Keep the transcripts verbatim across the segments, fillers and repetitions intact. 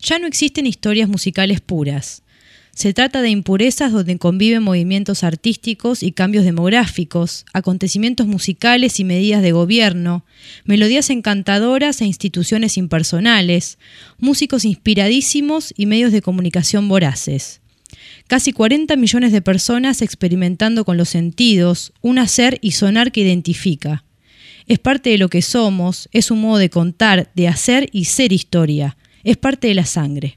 Ya no existen historias musicales puras. Se trata de impurezas donde conviven movimientos artísticos y cambios demográficos, acontecimientos musicales y medidas de gobierno, melodías encantadoras e instituciones impersonales, músicos inspiradísimos y medios de comunicación voraces. Casi cuarenta millones de personas experimentando con los sentidos, un hacer y sonar que identifica. Es parte de lo que somos, es un modo de contar, de hacer y ser historia. Es parte de la sangre.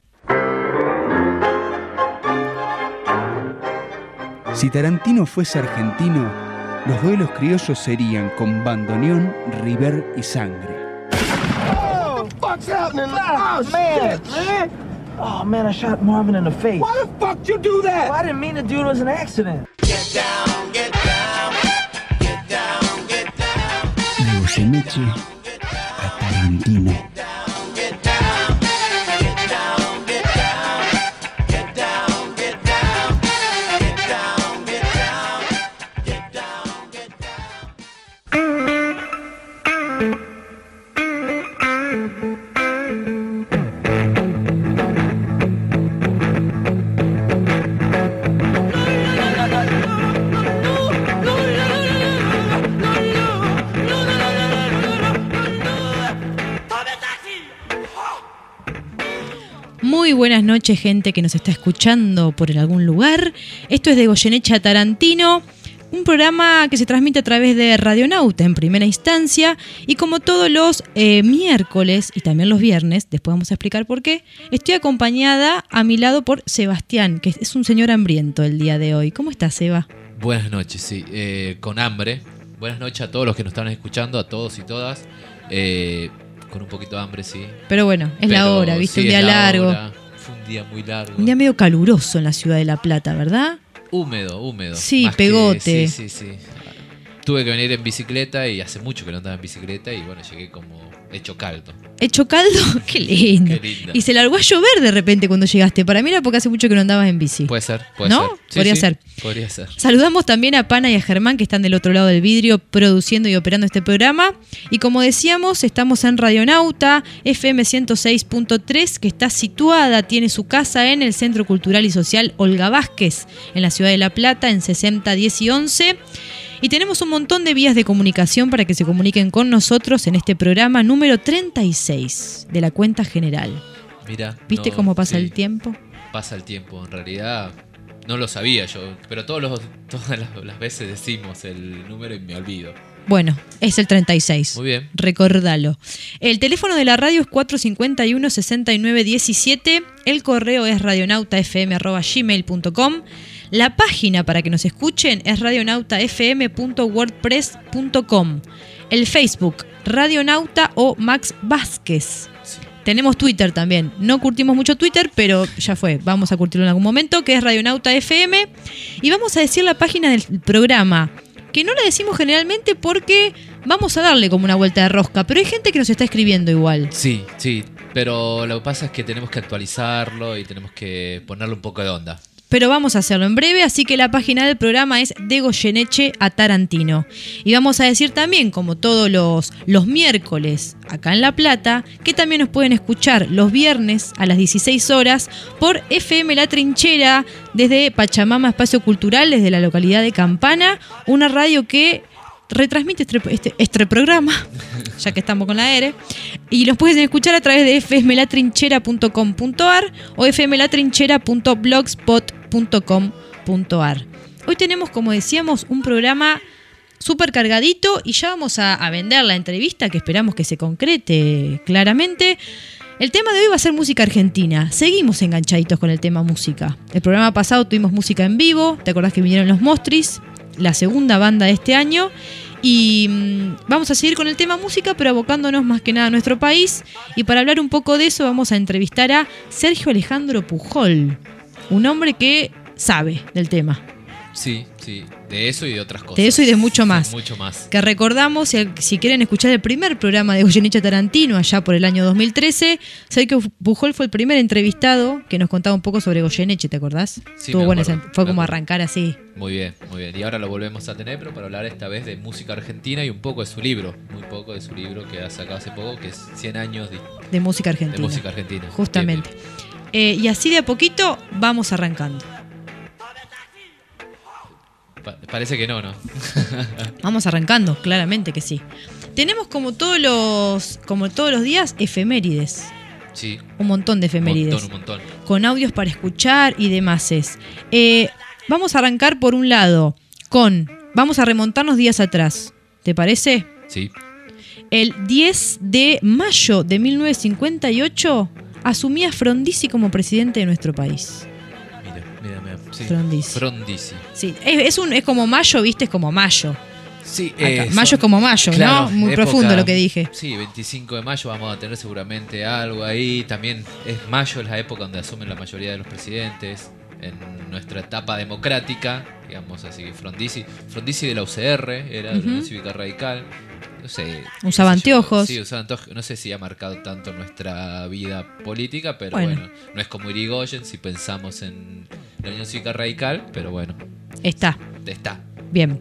Si Tarantino fuese argentino, los duelos criollos serían con bandoneón, river y sangre. Oh, what the fuck's happening? Oh, man, man. Oh, man, I shot Marvin in the face. Why the fuck you do that? Well, I didn't mean to do it. It was an accident. Get down, get down, get down, get down. De Goyeneche a Tarantino. Muy buenas noches, gente que nos está escuchando por algún lugar. Esto es de Goyeneche a Tarantino, un programa que se transmite a través de Radionauta en primera instancia, y como todos los eh, miércoles y también los viernes, después vamos a explicar por qué, estoy acompañada a mi lado por Sebastián, que es un señor hambriento el día de hoy. ¿Cómo estás, Seba? Buenas noches, sí, eh, con hambre. Buenas noches a todos los que nos están escuchando, a todos y todas. Eh, con un poquito de hambre, sí. Pero bueno, es Pero la hora, ¿viste? Sí, un día largo. Hora. Fue un día muy largo. Un día medio caluroso en la ciudad de La Plata, ¿verdad? Húmedo, húmedo. Sí, Más pegote. Que, sí, sí, sí. Tuve que venir en bicicleta y hace mucho que no andaba en bicicleta y bueno, llegué como hecho caldo. ¿Hecho caldo? Qué lindo. Qué lindo. Y se largó a llover de repente cuando llegaste. Para mí era porque hace mucho que no andabas en bici. Puede ser, puede ¿No? ser. Sí, Podría sí, ser. Podría ser. Saludamos también a Pana y a Germán, que están del otro lado del vidrio produciendo y operando este programa. Y como decíamos, estamos en Radionauta F M ciento seis punto tres, que está situada, tiene su casa en el Centro Cultural y Social Olga Vázquez, en la ciudad de La Plata, en sesenta, diez y once. Y tenemos un montón de vías de comunicación para que se comuniquen con nosotros en este programa número treinta y seis de la cuenta general. Mira, ¿Viste no, cómo pasa sí, el tiempo? Pasa el tiempo, en realidad no lo sabía yo, pero todos los, todas las, las veces decimos el número y me olvido. Bueno, es el treinta y seis. Muy bien. Recordalo. El teléfono de la radio es cuatro cinco uno, seis nueve uno siete. El correo es radionautafm arroba gmail punto com. La página para que nos escuchen es radionautafm punto wordpress punto com. El Facebook, Radionauta o Max Vázquez. Sí. Tenemos Twitter también. No curtimos mucho Twitter, pero ya fue. Vamos a curtirlo en algún momento, que es Radionauta F M. Y vamos a decir la página del programa, que no la decimos generalmente porque vamos a darle como una vuelta de rosca, pero hay gente que nos está escribiendo igual. Sí, sí, pero lo que pasa es que tenemos que actualizarlo y tenemos que ponerle un poco de onda. Pero vamos a hacerlo en breve, así que la página del programa es de Goyeneche a Tarantino. Y vamos a decir también, como todos los, los miércoles acá en La Plata, que también nos pueden escuchar los viernes a las dieciséis horas por F M La Trinchera, desde Pachamama Espacio Cultural, desde la localidad de Campana, una radio que retransmite este, este, este programa, ya que estamos con la R, y los pueden escuchar a través de f m la trinchera punto com punto a r o f m la trinchera punto blogspot punto com punto a r. Hoy tenemos, como decíamos, un programa súper cargadito y ya vamos a, a vender la entrevista, que esperamos que se concrete claramente. El tema de hoy va a ser música argentina. Seguimos enganchaditos con el tema música. El programa pasado tuvimos música en vivo, ¿te acordás que vinieron los Mostris? La segunda banda de este año, y mmm, vamos a seguir con el tema música, pero abocándonos más que nada a nuestro país. Y para hablar un poco de eso vamos a entrevistar a Sergio Alejandro Pujol, un hombre que sabe del tema. Sí, Sí, de eso y de otras cosas. De eso y de mucho más. Sí, mucho más. Que recordamos, si, si quieren escuchar el primer programa de Goyeneche Tarantino, allá por el año dos mil trece, Sergio Pujol fue el primer entrevistado que nos contaba un poco sobre Goyeneche, ¿te acordás? Sí, Estuvo bueno, acuerdo, fue me como acuerdo. arrancar así. Muy bien, muy bien. Y ahora lo volvemos a tener, pero para hablar esta vez de música argentina y un poco de su libro. Muy poco de su libro que ha sacado hace poco, que es cien años de, De música argentina. de música argentina. Justamente. Bien, bien. Eh, y así de a poquito vamos arrancando. Pa- parece que no, ¿no? Vamos arrancando, claramente que sí. Tenemos como todos los, como todos los días, efemérides. Sí. Un montón de Un efemérides. montón, un montón. Con audios para escuchar y demás. Eh, vamos a arrancar por un lado con... Vamos a remontarnos días atrás. ¿Te parece? Sí. El diez de mayo de mil novecientos cincuenta y ocho asumía Frondizi como presidente de nuestro país. Mira, mira, mira. Sí. Frondizi. Frondizi. Sí, es, es, un, es como mayo, ¿viste? Es como mayo. Sí, Acá. eh, Mayo son- es como mayo, claro, ¿no? Muy época- profundo lo que dije. Sí, veinticinco de mayo vamos a tener seguramente algo ahí. También es mayo, es la época donde asumen la mayoría de los presidentes en nuestra etapa democrática, digamos así que Frondizi, Frondizi de la U C R, era de la Ujú. Unión Cívica Radical. No sé. Usaba qué sé yo. anteojos. Sí, usaba anteojos. No sé si ha marcado tanto nuestra vida política, pero Bueno. bueno, no es como Irigoyen si pensamos en la Unión Cívica Radical, pero bueno, Está. está. Bien.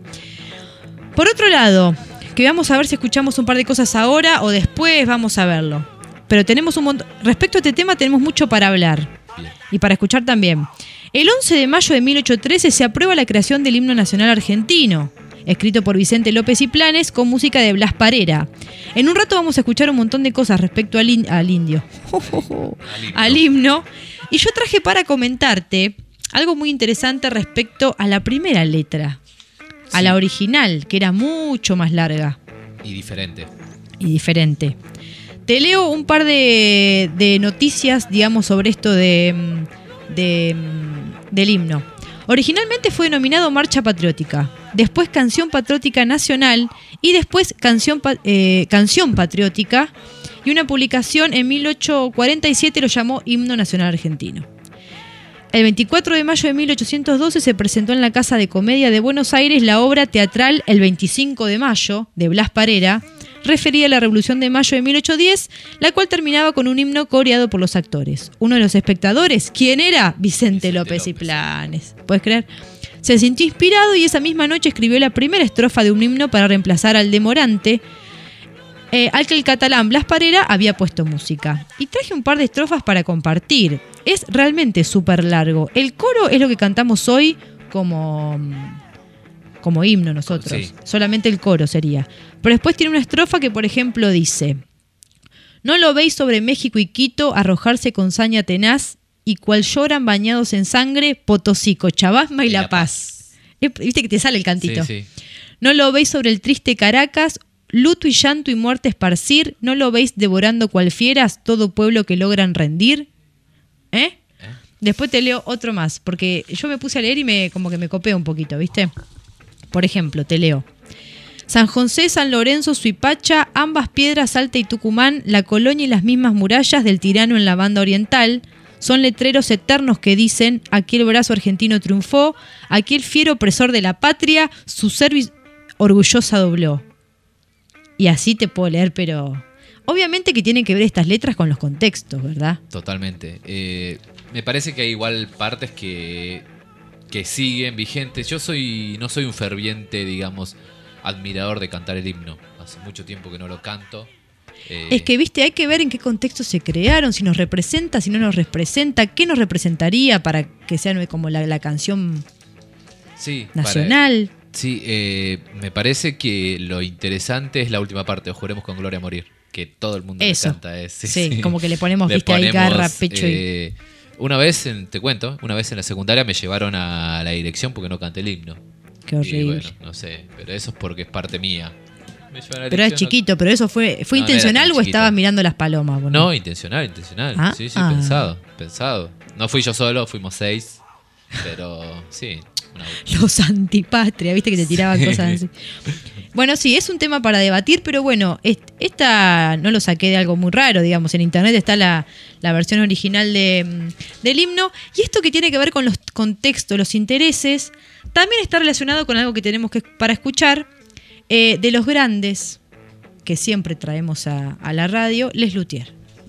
Por otro lado, que vamos a ver si escuchamos un par de cosas ahora o después, vamos a verlo. Pero tenemos un montón... Respecto a este tema tenemos mucho para hablar. Bien. Y para escuchar también. El once de mayo de mil ochocientos trece se aprueba la creación del himno nacional argentino, escrito por Vicente López y Planes con música de Blas Parera. En un rato vamos a escuchar un montón de cosas respecto al, in- al indio, Al himno. al himno. Y yo traje para comentarte algo muy interesante respecto a la primera letra, a Sí. la original, que era mucho más larga Y diferente. y diferente. Te leo un par de, de noticias, digamos, sobre esto de, mm, de, mm, del himno. Originalmente fue denominado Marcha Patriótica, después Canción Patriótica Nacional y después Canción, Pa- eh, Canción Patriótica, y una publicación en mil ochocientos cuarenta y siete lo llamó Himno Nacional Argentino. El veinticuatro de mayo de mil ochocientos doce se presentó en la Casa de Comedia de Buenos Aires la obra teatral El veinticinco de mayo, de Blas Parera, referida a la Revolución de Mayo de mil ochocientos diez, la cual terminaba con un himno coreado por los actores. Uno de los espectadores, ¿quién era? Vicente, Vicente López y López. Planes. ¿Puedes creer? Se sintió inspirado y esa misma noche escribió la primera estrofa de un himno para reemplazar al de Morante, eh, al que el catalán Blas Parera había puesto música. Y traje un par de estrofas para compartir. Es realmente súper largo. El coro es lo que cantamos hoy como, como himno nosotros. Sí. Solamente el coro sería. Pero después tiene una estrofa que, por ejemplo, dice: ¿no lo veis sobre México y Quito arrojarse con saña tenaz? Y cual lloran bañados en sangre Potosí, Cochabamba y, La Paz. Eh, Viste que te sale el cantito. Sí, sí. ¿No lo veis sobre el triste Caracas? Luto y llanto y muerte esparcir. ¿No lo veis devorando cual fieras todo pueblo que logran rendir? ¿Eh? ¿Eh? Después te leo otro más, porque yo me puse a leer y me como que me copé un poquito, ¿viste? Por ejemplo, te leo. San José, San Lorenzo, Suipacha, ambas piedras, Salta y Tucumán, la colonia y las mismas murallas del tirano en la banda oriental, son letreros eternos que dicen: aquí el brazo argentino triunfó, aquí el fiero opresor de la patria, su cerviz orgullosa dobló. Y así te puedo leer, pero obviamente que tienen que ver estas letras con los contextos, ¿verdad? Totalmente. Eh, me parece que hay igual partes que, que siguen vigentes. Yo soy no soy un ferviente, digamos, admirador de cantar el himno. Hace mucho tiempo que no lo canto. Eh, Es que, viste, hay que ver en qué contexto se crearon, si nos representa, si no nos representa, qué nos representaría para que sea como la, la canción sí, para- nacional. sí, eh, me parece que lo interesante es la última parte, o Juremos con Gloria a Morir, que todo el mundo le Eso. canta. Es, sí, Sí, sí. como que le ponemos, Le viste, ahí ponemos, garra, pecho y... eh, Una vez, en- te cuento, una vez en la secundaria me llevaron a la dirección porque no canté el himno. Qué Y horrible. bueno, no sé, pero eso es porque es parte mía. Me llevaron a la Pero es dirección, chiquito, pero eso fue, ¿fue No, no era intencional tan o chiquito. estabas mirando las palomas? No, Bueno, no, intencional, intencional. Ah, Sí, sí, ah. pensado, pensado. No fui yo solo, fuimos seis. Pero sí, Los antipatria, viste que te tiraban cosas así. Bueno, sí, es un tema para debatir, pero bueno, esta no lo saqué de algo muy raro, digamos. En internet está la, la versión original de, del himno. Y esto que tiene que ver con los contextos, los intereses, también está relacionado con algo que tenemos que para escuchar eh, de los grandes que siempre traemos a, a la radio, Les Luthiers.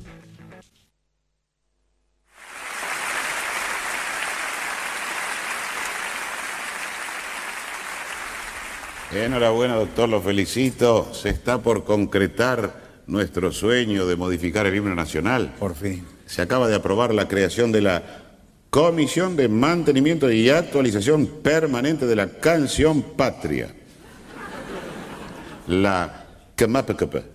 Enhorabuena, doctor, lo felicito. Se está por concretar nuestro sueño de modificar el himno nacional. Por fin. Se acaba de aprobar la creación de la Comisión de Mantenimiento y Actualización Permanente de la Canción Patria. La C M A P C P.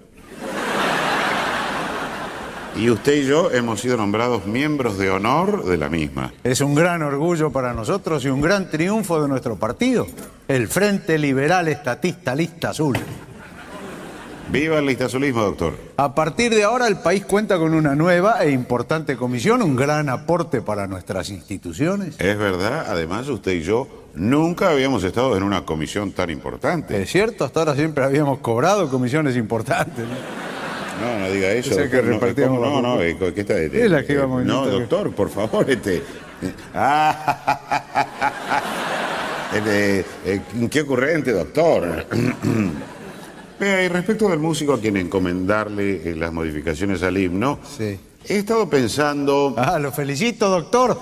Y usted y yo hemos sido nombrados miembros de honor de la misma. Es un gran orgullo para nosotros y un gran triunfo de nuestro partido, el Frente Liberal Estatista Lista Azul. ¡Viva el listazulismo, doctor! A partir de ahora el país cuenta con una nueva e importante comisión, un gran aporte para nuestras instituciones. Es verdad, además usted y yo nunca habíamos estado en una comisión tan importante. Es cierto, hasta ahora siempre habíamos cobrado comisiones importantes, ¿no? No, no diga eso. Es el que repartíamos. No, no, no, ¿qué está? Este, es la que íbamos No, doctor, por favor, este... Ah, este eh, qué ocurrente, doctor. Vea, y respecto del músico a quien encomendarle eh, las modificaciones al himno, sí. He estado pensando... Ah, lo felicito, doctor.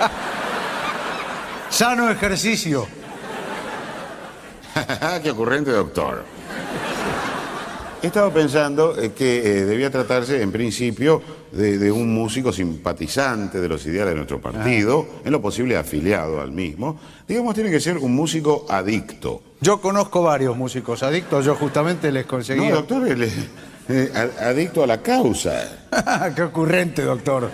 Sano ejercicio. Qué ocurrente, doctor. He estado pensando que eh, debía tratarse, en principio, de, de un músico simpatizante de los ideales de nuestro partido, ah. en lo posible afiliado al mismo. Digamos, tiene que ser un músico adicto. Yo conozco varios músicos adictos, yo justamente les conseguí... No, doctor, él es eh, adicto a la causa. Qué ocurrente, doctor.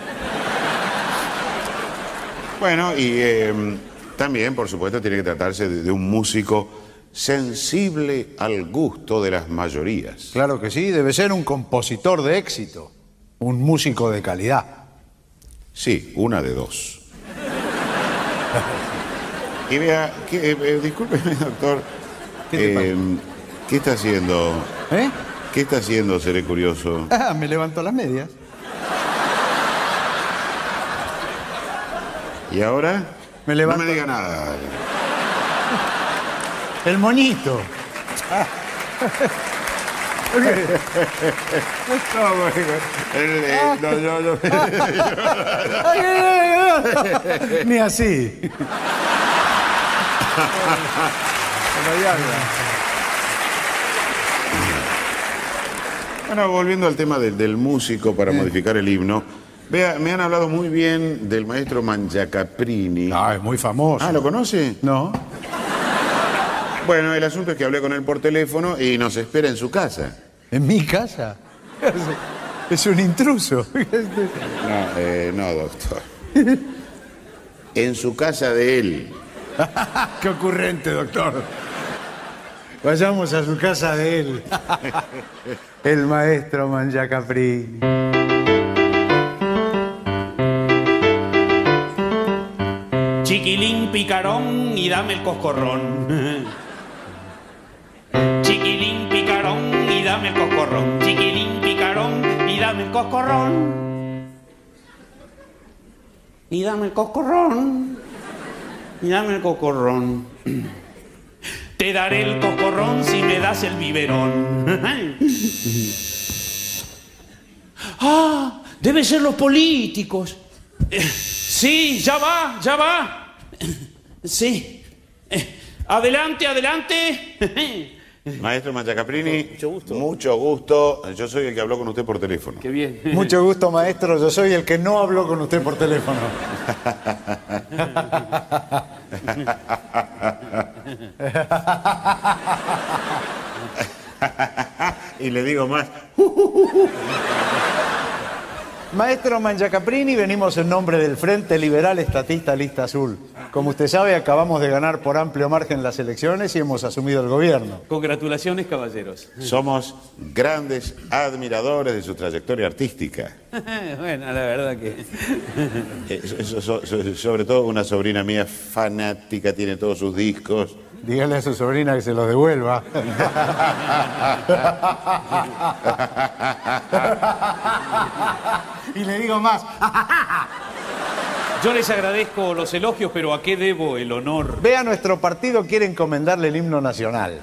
Bueno, y eh, también, por supuesto, tiene que tratarse de, de un músico sensible al gusto de las mayorías. Claro que sí, debe ser un compositor de éxito, un músico de calidad. Sí, una de dos. Y vea, que, eh, discúlpeme, doctor, ¿Qué, eh, ¿qué está haciendo? ¿Eh? ¿Qué está haciendo, seré curioso? Ah, me levantó las medias. ¿Y ahora? Me levanto... No me diga nada. El moñito. Ah. Okay. No, el, eh, no, no, no. Ay, ay, ay, ni así. Bueno, volviendo al tema del, del músico para sí. modificar el himno, vea, me han hablado muy bien del maestro Mangiacaprini. Ah, es muy famoso. Ah, ¿lo conoce? No. Bueno, el asunto es que hablé con él por teléfono y nos espera en su casa. ¿En mi casa? Es un intruso. No, eh, no, doctor. En su casa de él. Qué ocurrente, doctor. Vayamos a su casa de él. El maestro Mangiacaprini. Chiquilín picarón y dame el coscorrón. Chiquilín picarón y dame el coscorrón. Chiquilín picarón y dame el coscorrón. Y dame el coscorrón. Y dame el coscorrón. Te daré el coscorrón si me das el biberón. Ah, debe ser los políticos. Sí, ya va, ya va. Sí. Adelante, adelante. Maestro Mangiacaprini, mucho gusto. Mucho gusto. Yo soy el que habló con usted por teléfono. Qué bien. Mucho gusto, maestro. Yo soy el que no habló con usted por teléfono. Y le digo más. Maestro Mangiacaprini, venimos en nombre del Frente Liberal Estatista Lista Azul. Como usted sabe, acabamos de ganar por amplio margen las elecciones y hemos asumido el gobierno. Congratulaciones, caballeros. Somos grandes admiradores de su trayectoria artística. Bueno, la verdad que... Eh, so- so- so- sobre todo una sobrina mía fanática, tiene todos sus discos. Dígale a su sobrina que se los devuelva. Y le digo más. Yo les agradezco los elogios, pero ¿a qué debo el honor? Ve, a nuestro partido quiere encomendarle el himno nacional.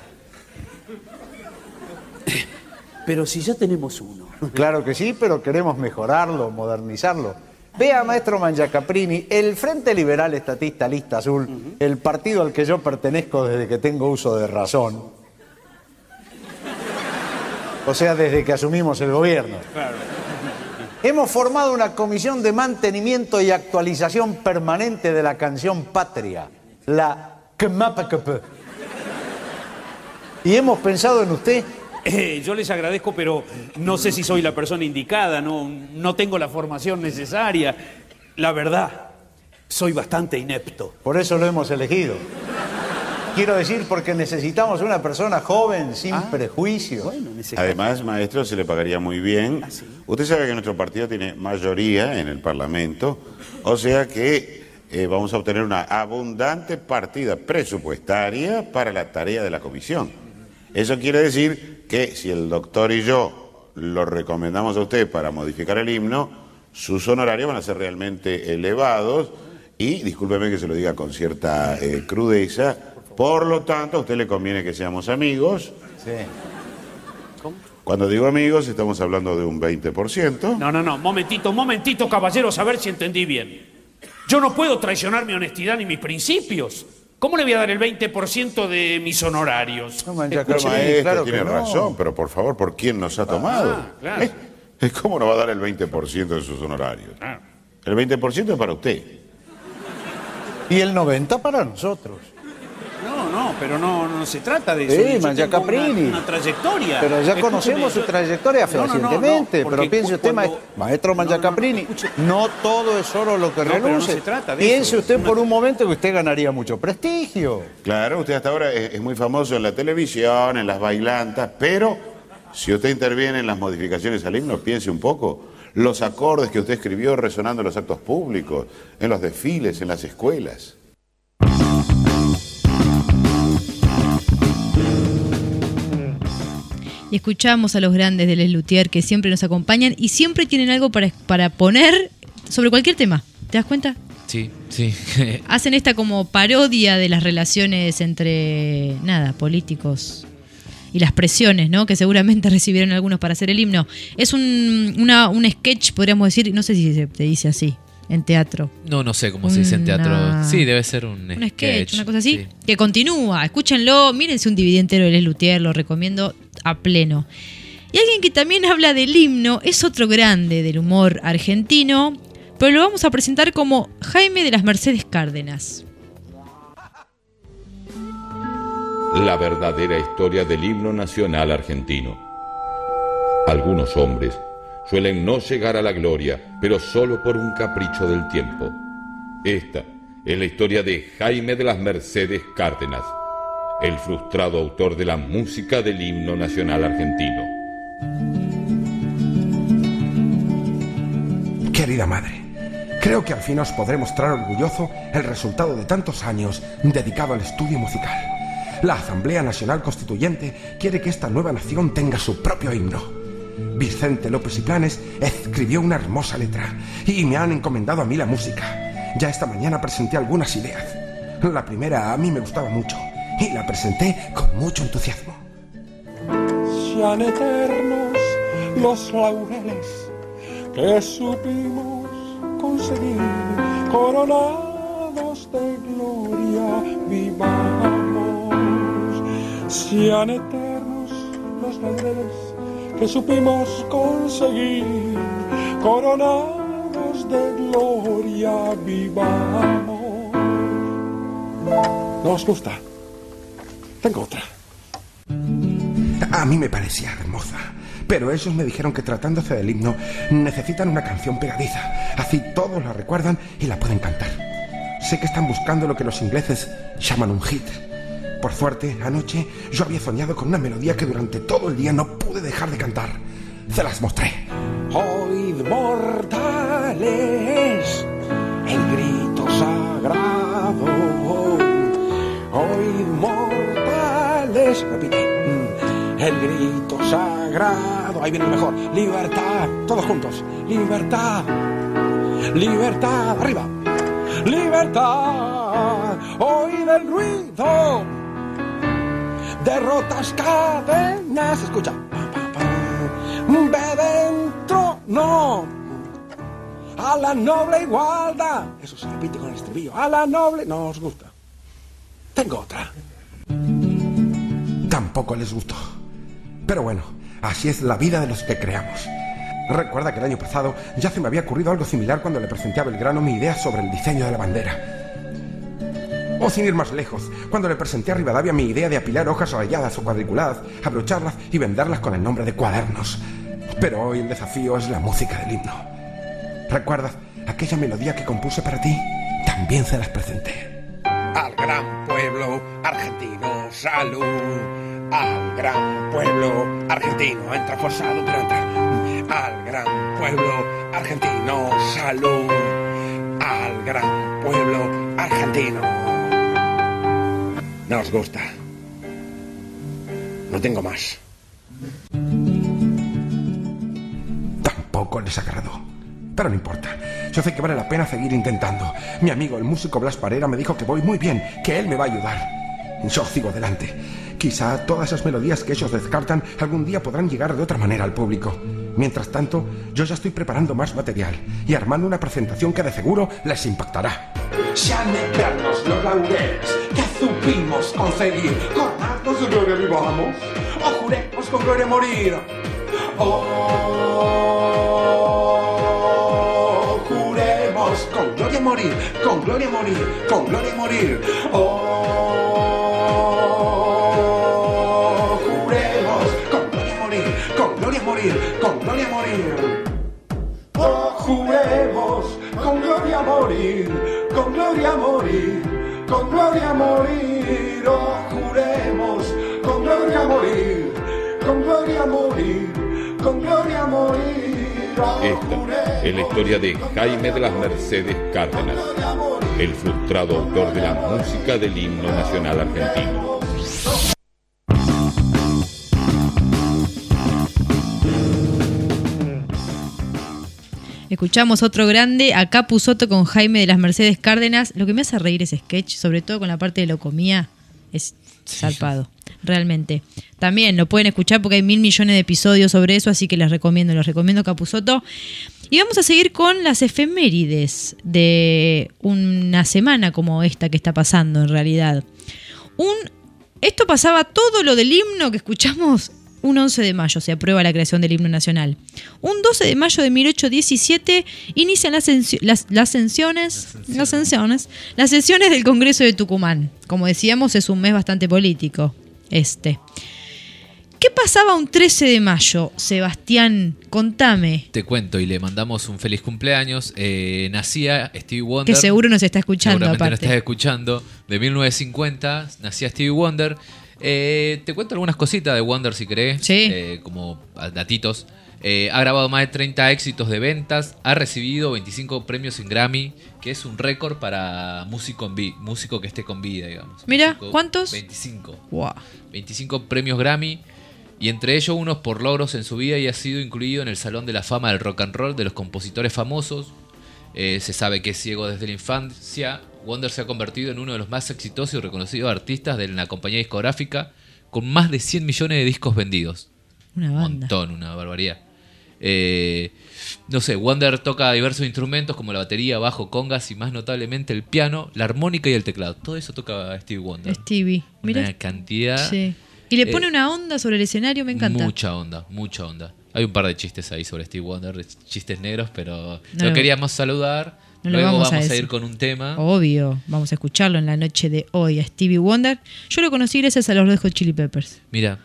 Pero si ya tenemos uno. Claro que sí, pero queremos mejorarlo, modernizarlo. Vea, maestro Mangiacaprini, el Frente Liberal Estatista Lista Azul, uh-huh. el partido al que yo pertenezco desde que tengo uso de razón, o sea, desde que asumimos el gobierno, Claro. hemos formado una comisión de mantenimiento y actualización permanente de la canción Patria, la K M A P K P. Y hemos pensado en usted. Eh, yo les agradezco, pero no sé si soy la persona indicada, no, no tengo la formación necesaria. La verdad, soy bastante inepto. Por eso lo hemos elegido. Quiero decir, porque necesitamos una persona joven, sin Ah, prejuicios. Bueno, necesario. Además, maestro, se le pagaría muy bien. ¿Ah, sí? Usted sabe que nuestro partido tiene mayoría en el Parlamento, o sea que eh, vamos a obtener una abundante partida presupuestaria para la tarea de la comisión. Eso quiere decir que si el doctor y yo lo recomendamos a usted para modificar el himno, sus honorarios van a ser realmente elevados y, discúlpeme que se lo diga con cierta eh, crudeza, por lo tanto a usted le conviene que seamos amigos. Sí. Cuando digo amigos estamos hablando de un veinte por ciento. No, no, no, momentito, momentito, caballeros, a ver si entendí bien. Yo no puedo traicionar mi honestidad ni mis principios. ¿Cómo le voy a dar el veinte por ciento de mis honorarios? No, Pero, Mangiacaprini, maestro, claro tiene que no. razón, pero por favor, ¿por quién nos ha tomado? Ah, claro. ¿Eh? ¿Cómo no va a dar el veinte por ciento de sus honorarios? Claro. El veinte por ciento es para usted. Y el noventa por ciento para nosotros. No, no, pero no, no se trata de eso. Sí, Yo tengo Mangiacaprini. Una, una trayectoria. Pero ya Escúcheme, conocemos yo- su trayectoria No, no, no, no, fehacientemente. porque pero piense usted, cuando- maestro, maestro No, no, no, Mangiacaprini, escuche. no todo es oro lo que No, pero no reluce. se trata de Piense eso. usted Una- por un momento que usted ganaría mucho prestigio. Claro, usted hasta ahora es, es muy famoso en la televisión, en las bailantas, pero si usted interviene en las modificaciones al himno, piense un poco. Los acordes que usted escribió resonando en los actos públicos, en los desfiles, en las escuelas. Y escuchamos a los grandes de Les Luthiers que siempre nos acompañan y siempre tienen algo para, para poner sobre cualquier tema. ¿Te das cuenta? Sí, sí. Hacen esta como parodia de las relaciones entre, nada, políticos y las presiones, ¿no? Que seguramente recibieron algunos para hacer el himno. Es un, una, un sketch, podríamos decir, no sé si se te dice así, en teatro. No, no sé cómo se dice en teatro. Una- Sí, debe ser un, Un sketch, una cosa así, sí. que continúa. Escúchenlo, mírense un D V D entero de Les Luthiers, lo recomiendo a pleno. Y alguien que también habla del himno es otro grande del humor argentino, pero lo vamos a presentar como Jaime de las Mercedes Cárdenas. La verdadera historia del himno nacional argentino. Algunos hombres suelen no llegar a la gloria, pero solo por un capricho del tiempo. Esta es la historia de Jaime de las Mercedes Cárdenas, el frustrado autor de la música del himno nacional argentino. Querida madre, creo que al fin os podré mostrar orgulloso el resultado de tantos años dedicado al estudio musical. La Asamblea Nacional Constituyente quiere que esta nueva nación tenga su propio himno. Vicente López y Planes escribió una hermosa letra y me han encomendado a mí la música. Ya esta mañana presenté algunas ideas. La primera a mí me gustaba mucho y la presenté con mucho entusiasmo. Sean eternos los laureles que supimos conseguir, coronados de gloria vivamos. Sean eternos los laureles que supimos conseguir, coronados de gloria vivamos. ¿Nos gusta? Tengo otra. A mí me parecía hermosa, pero ellos me dijeron que tratándose del himno necesitan una canción pegadiza. Así todos la recuerdan y la pueden cantar. Sé que están buscando lo que los ingleses llaman un hit. Por suerte, anoche yo había soñado con una melodía que durante todo el día no pude dejar de cantar. Se las mostré. Oíd mortales el grito sagrado. Oíd mortales, repite, el grito sagrado. Ahí viene lo mejor. Libertad, todos juntos. Libertad, libertad, arriba. Libertad, oíd el ruido. Derrotas cadenas, escucha. Ve dentro, no. A la noble igualdad. Eso se repite con el estribillo. A la noble, no os gusta. Tengo otra. Tampoco les gustó. Pero bueno, así es la vida de los que creamos. Recuerda que el año pasado ya se me había ocurrido algo similar cuando le presenté a Belgrano mi idea sobre el diseño de la bandera. O sin ir más lejos, cuando le presenté a Rivadavia mi idea de apilar hojas rayadas o cuadriculadas, abrocharlas y venderlas con el nombre de cuadernos. Pero hoy el desafío es la música del himno. ¿Recuerdas aquella melodía que compuse para ti? También se las presenté. Al gran pueblo argentino, salud. Al gran pueblo argentino, entra forzado, pero entra. Al gran pueblo argentino, salud. Al gran pueblo argentino. No os gusta. No tengo más. Tampoco les agradó. Pero no importa. Yo sé que vale la pena seguir intentando. Mi amigo, el músico Blas Parera, me dijo que voy muy bien, que él me va a ayudar. Yo sigo adelante. Quizá todas esas melodías que ellos descartan algún día podrán llegar de otra manera al público. Mientras tanto, yo ya estoy preparando más material y armando una presentación que de seguro les impactará. Sean eternos los laureles que supimos conseguir. Coronarnos de gloria vivamos, o juremos con gloria morir. Oh, juremos con gloria morir, con gloria morir, con gloria morir. Oh, juremos con gloria morir, con gloria morir, con gloria morir. Oh, juremos con gloria morir, con gloria morir, con gloria morir. Oh, juremos con gloria morir, con gloria morir, con gloria morir. Oh, Esta es la historia de Jaime de las Mercedes Cárdenas, el frustrado autor de la música del himno nacional argentino. Escuchamos otro grande, a Capusotto con Jaime de las Mercedes Cárdenas. Lo que me hace reír ese sketch, sobre todo con la parte de lo comía, es zarpado, realmente. También lo pueden escuchar porque hay mil millones de episodios sobre eso, así que les recomiendo, les recomiendo Capusotto. Y vamos a seguir con las efemérides de una semana como esta que está pasando en realidad. Un, esto pasaba todo lo del himno que escuchamos. Un once de mayo se aprueba la creación del himno nacional. Un doce de mayo de mil ochocientos diecisiete inician las, las, las, sesiones, las, sesiones, las sesiones del Congreso de Tucumán. Como decíamos, es un mes bastante político este. ¿Qué pasaba un trece de mayo, Sebastián? Contame. Te cuento y le mandamos un feliz cumpleaños. Eh, nacía Stevie Wonder. Que seguro nos está escuchando, seguramente aparte. nos estás escuchando. De mil novecientos cincuenta nacía Stevie Wonder. Eh, te cuento algunas cositas de Wonder si querés, sí. eh, como datitos. Eh, ha grabado más de treinta éxitos de ventas, ha recibido veinticinco premios en Grammy, que es un récord para músico, en vi- músico que esté con vida, digamos. Mira, músico, ¿cuántos? veinticinco. Wow. veinticinco premios Grammy, y entre ellos unos por logros en su vida, y ha sido incluido en el Salón de la Fama del Rock and Roll de los compositores famosos. Eh, se sabe que es ciego desde la infancia. Wonder se ha convertido en uno de los más exitosos y reconocidos artistas de la compañía discográfica, con más de cien millones de discos vendidos. Una banda. Un montón, una barbaridad. Eh, no sé, Wonder toca diversos instrumentos como la batería, bajo, congas y más notablemente el piano, la armónica y el teclado. Todo eso toca Stevie Wonder. Stevie. Mira. Una cantidad. Sí. Y le pone eh, una onda sobre el escenario, me encanta. Mucha onda, mucha onda. Hay un par de chistes ahí sobre Stevie Wonder, chistes negros, pero No lo lo- queríamos saludar. No lo Luego vamos vamos, a a, decir. ir con un tema. Obvio, vamos a escucharlo en la noche de hoy a Stevie Wonder. Yo lo conocí gracias a los Red Hot Chili Peppers. Mira,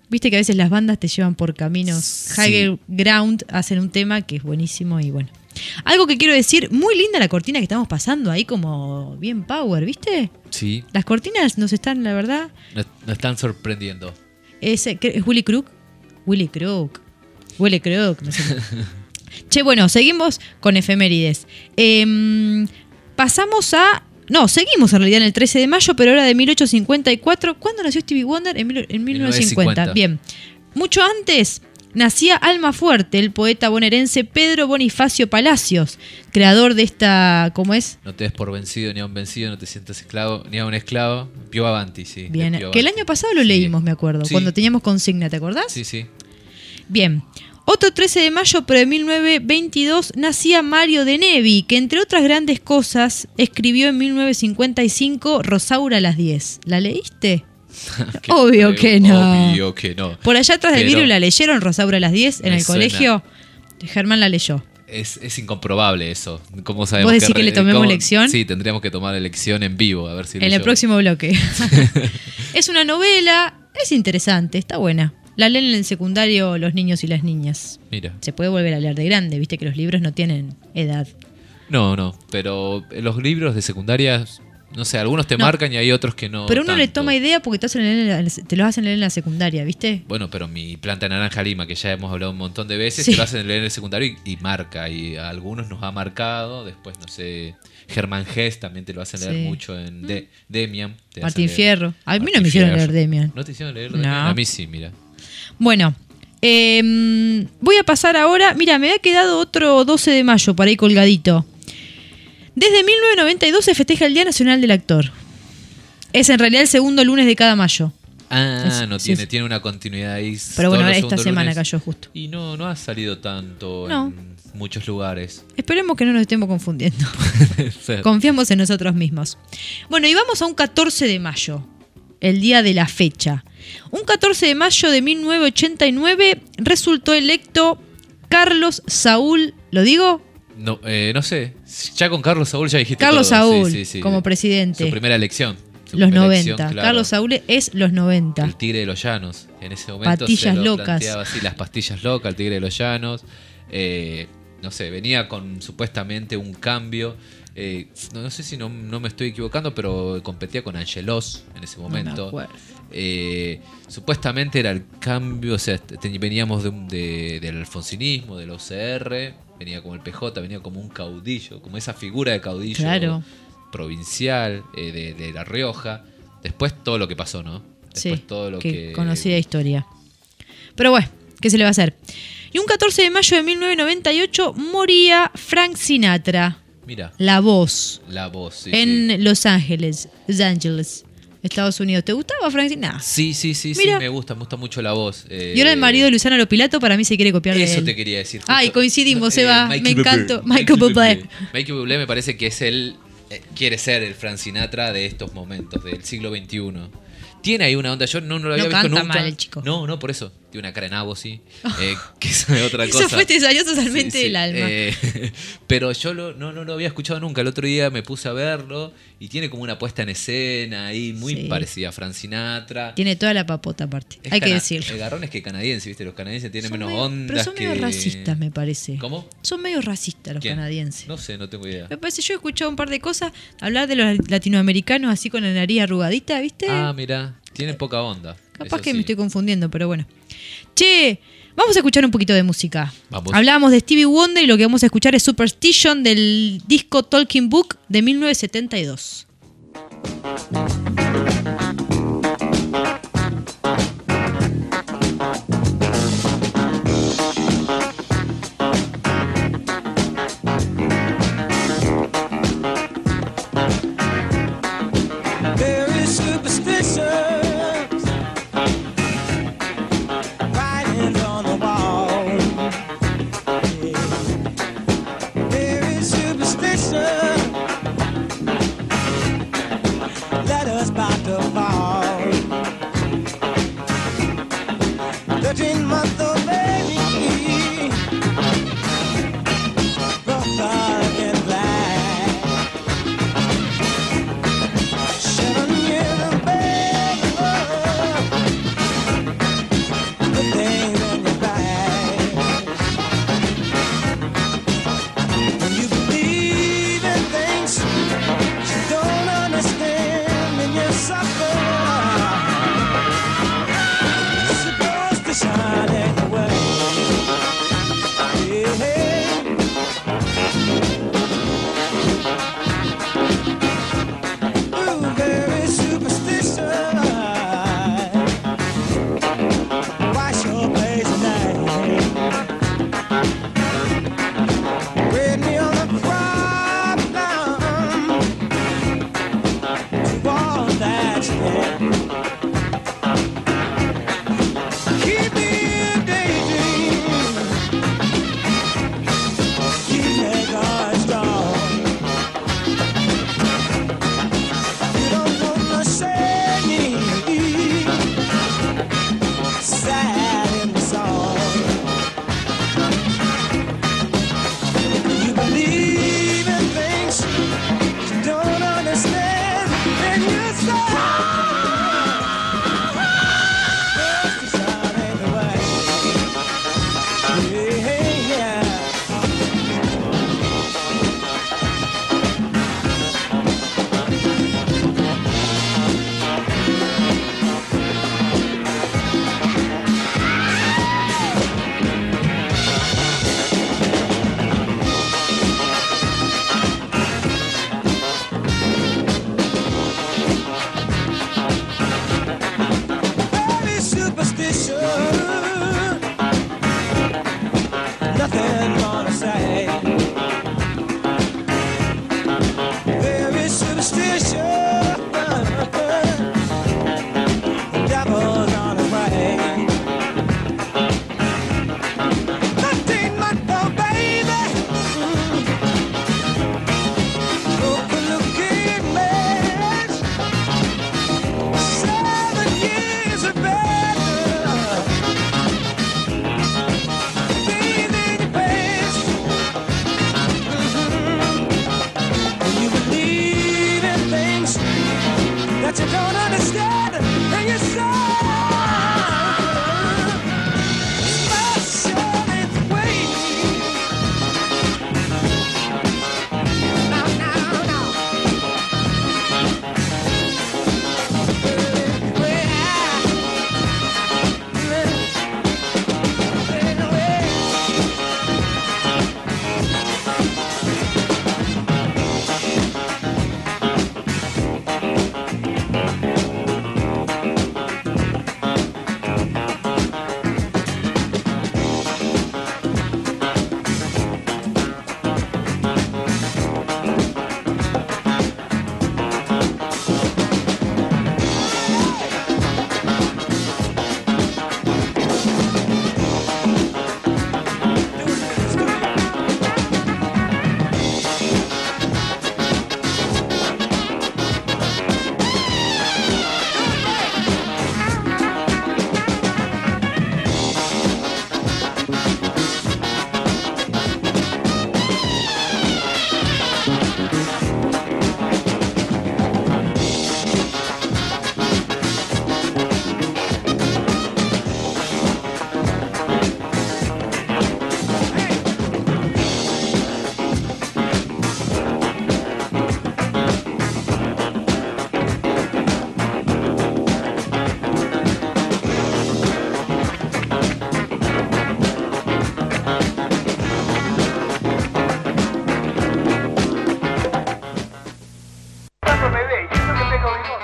Viste que a veces las bandas te llevan por caminos. Sí. Higher Ground hacen un tema que es buenísimo y bueno. Algo que quiero decir, muy linda la cortina que estamos pasando ahí, como bien power, ¿viste? Sí. Las cortinas nos están, la verdad. Nos, nos están sorprendiendo. Es, ¿es Willy Crook? Willy Crook. Willy Crook, no sé. Che, bueno, seguimos con efemérides. Eh, pasamos a... No, seguimos en realidad en el trece de mayo, pero ahora de mil ochocientos cincuenta y cuatro. ¿Cuándo nació Stevie Wonder? En, mil, en mil novecientos cincuenta. Bien. Mucho antes nacía Almafuerte, el poeta bonaerense Pedro Bonifacio Palacios, creador de esta... ¿Cómo es? No te des por vencido ni a un vencido, no te sientas esclavo ni a un esclavo. Pío Avanti, sí. Bien, Pío que el Avanti. año pasado lo Sí. leímos, me acuerdo, Sí. cuando teníamos consigna, ¿te acordás? Sí, sí. Bien. Otro trece de mayo, pero de mil novecientos veintidós, nacía Mario de Nevi, que entre otras grandes cosas escribió en mil novecientos cincuenta y cinco Rosaura a las diez. ¿La leíste? Qué Obvio feo, que no. Obvio que no. Por allá atrás del Pero vidrio la leyeron Rosaura a las diez en me el suena. colegio. Germán la leyó. Es, es incomprobable eso. ¿Cómo sabemos ¿Vos decís que le tomemos cómo- lección? Sí, tendríamos que tomar lección en vivo. A ver si En el leyó. próximo bloque. Es una novela, es interesante, está buena. La leen en el secundario los niños y las niñas. Mira. Se puede volver a leer de grande, viste que los libros no tienen edad. No, no. Pero los libros de secundaria, no sé, algunos te No. marcan y hay otros que no. Pero uno le tanto. toma idea porque te, hacen leer en la- te los hacen leer en la secundaria, ¿viste? Bueno, pero mi planta naranja lima, que ya hemos hablado un montón de veces, Sí. te lo hacen leer en el secundario y, y marca. Y a algunos nos ha marcado. Después, no sé, Germán Gess también te lo hacen leer Sí. mucho en De- Demian. te hacen Martín leer- Fierro. A mí no Martín me hicieron Fierro. leer Demian. ¿No te hicieron leer No. Demian? A mí sí, mira. Bueno, eh, voy a pasar ahora. Mira, me había quedado otro doce de mayo para ir colgadito. Desde mil novecientos noventa y dos se festeja el Día Nacional del Actor. Es en realidad el segundo lunes de cada mayo. Ah, Es- no sí, tiene, sí. tiene una continuidad ahí. Pero bueno, todos los esta segundos semana lunes. cayó justo. Y no, no ha salido tanto No. en muchos lugares. Esperemos que no nos estemos confundiendo. Sí. Confiamos en nosotros mismos. Bueno, y vamos a un catorce de mayo, el día de la fecha. Un catorce de mayo de mil novecientos ochenta y nueve resultó electo Carlos Saúl, ¿lo digo? No, eh, no sé. Ya con Carlos Saúl ya dijiste Carlos todo. Saúl, Sí, sí, sí. como presidente. Su primera elección. Su Los primera noventa. elección, claro. Carlos Saúl es los noventa. El Tigre de los Llanos. En ese momento Pastillas se lo locas. planteaba así, las pastillas locas, el Tigre de los Llanos. Eh, no sé, venía con supuestamente un cambio. Eh, no, no sé si no, no me estoy equivocando, pero competía con Angelos en ese No me momento. acuerdo. Eh, supuestamente era el cambio, o sea, te- veníamos de un- de- del alfonsinismo, del O C R, venía como el P J, venía como un caudillo, como esa figura de caudillo Claro. provincial eh, de, de La Rioja. Después todo lo que pasó, ¿no? Después Sí, todo lo qué que... conocida historia. Pero bueno, ¿qué se le va a hacer? Y un catorce de mayo de mil novecientos noventa y ocho moría Frank Sinatra, Mira, la voz, la voz, sí, en sí. Los Ángeles, Los Ángeles, Estados Unidos. ¿Te gustaba Frank Sinatra? Sí, sí, sí, sí, Mira. me gusta, me gusta mucho la voz. eh, Y ahora el marido de Luciano Lopilato para mí se quiere copiar de Eso él. te quería decir. justo. Ay, coincidimos, Eh, Eva, Michael me Bublé. encantó. Michael Bublé. Michael Bublé me parece que es él, eh, quiere ser el Frank Sinatra de estos momentos, del siglo veintiuno. Tiene ahí una onda, yo no, no lo había No visto canta nunca. mal el chico. No, no, por eso. Tiene una cara de nabo, sí. eh, que eso es otra Eso cosa. fue, te salió totalmente del alma. eh, pero yo lo- no, no lo había escuchado nunca. El otro día me puse a verlo y tiene como una puesta en escena ahí muy Sí. parecida a Frank Sinatra. Tiene toda la papota aparte, Es hay que cana- decirlo. El garrón es que canadiense, ¿viste? Los canadienses tienen Son menos medio- ondas pero son que... medio racistas, me parece. ¿Cómo? Son medio racistas los ¿Quién? canadienses. No sé, no tengo idea. Me parece, yo he escuchado un par de cosas, hablar de los latinoamericanos así con la nariz arrugadita, ¿viste? Ah, mira, tienen poca onda. Capaz eso que sí. me estoy confundiendo, pero bueno. Che, vamos a escuchar un poquito de música. Vamos. Hablábamos de Stevie Wonder y lo que vamos a escuchar es Superstition del disco Talking Book de mil novecientos setenta y dos. Very superstitious writings on the wall. Very superstitious letters about to fall. Thirteen month old baby broke dark and black. Seven years of baby,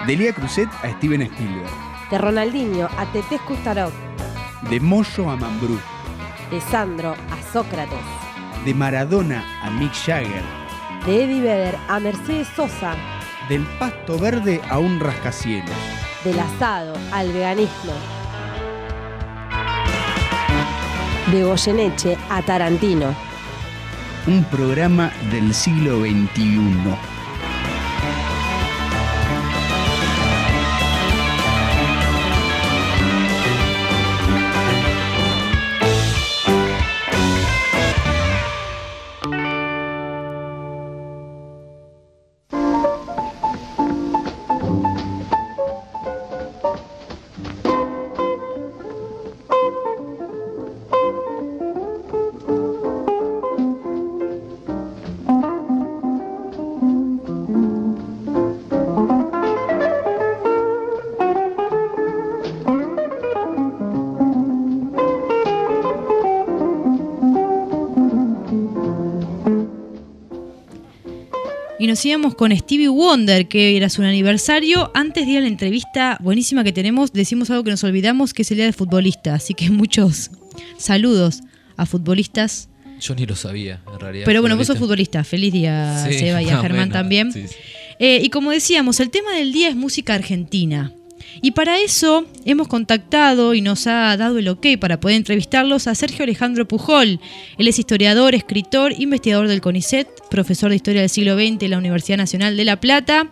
De Lía Cruzet a Steven Spielberg. De Ronaldinho a Tetés Kustarov. De Moyo a Mambrú. De Sandro a Sócrates. De Maradona a Mick Jagger. De Eddie Vedder a Mercedes Sosa. Del pasto verde a un rascacielos. Del asado al veganismo. De Goyeneche a Tarantino. Un programa del siglo veintiuno. Y nos íbamos con Stevie Wonder, que era su aniversario. Antes de ir a la entrevista buenísima que tenemos, decimos algo que nos olvidamos, que es el día del futbolista. Así que muchos saludos a futbolistas. Yo ni lo sabía, en realidad. Pero bueno, vos sos futbolista. Feliz día, sí, Seba, y a Germán menos. También. Sí, sí. Eh, y como decíamos, el tema del día es música argentina. Y para eso hemos contactado y nos ha dado el ok para poder entrevistarlos a Sergio Alejandro Pujol. Él es historiador, escritor, investigador del CONICET, profesor de Historia del siglo veinte en la Universidad Nacional de La Plata.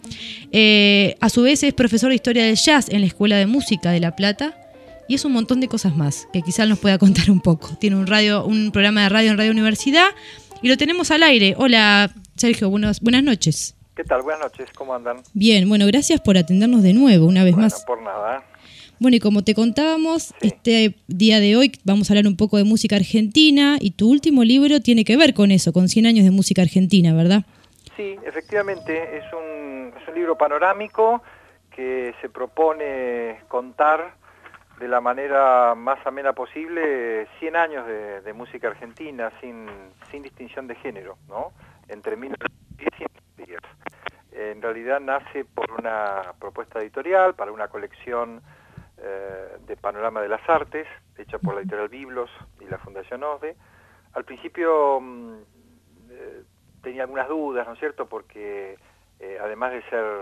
Eh, a su vez es profesor de Historia del Jazz en la Escuela de Música de La Plata. Y es un montón de cosas más que quizás nos pueda contar un poco. Tiene un, radio, un programa de radio en Radio Universidad y lo tenemos al aire. Hola, Sergio, buenos, buenas noches. ¿Qué tal? Buenas noches, ¿cómo andan? Bien, bueno, gracias por atendernos de nuevo, una vez bueno, más. por nada. Bueno, y como te contábamos, sí. este día de hoy vamos a hablar un poco de música argentina y tu último libro tiene que ver con eso, con cien años de música argentina, ¿verdad? Sí, efectivamente, es un, es un libro panorámico que se propone contar de la manera más amena posible cien años de, de música argentina sin, sin distinción de género, ¿no? Entre mil novecientos diez y mil diez. En realidad nace por una propuesta editorial para una colección eh, de Panorama de las Artes, hecha por la editorial Biblos y la Fundación OSDE. Al principio mmm, eh, tenía algunas dudas, ¿no es cierto?, porque eh, además de ser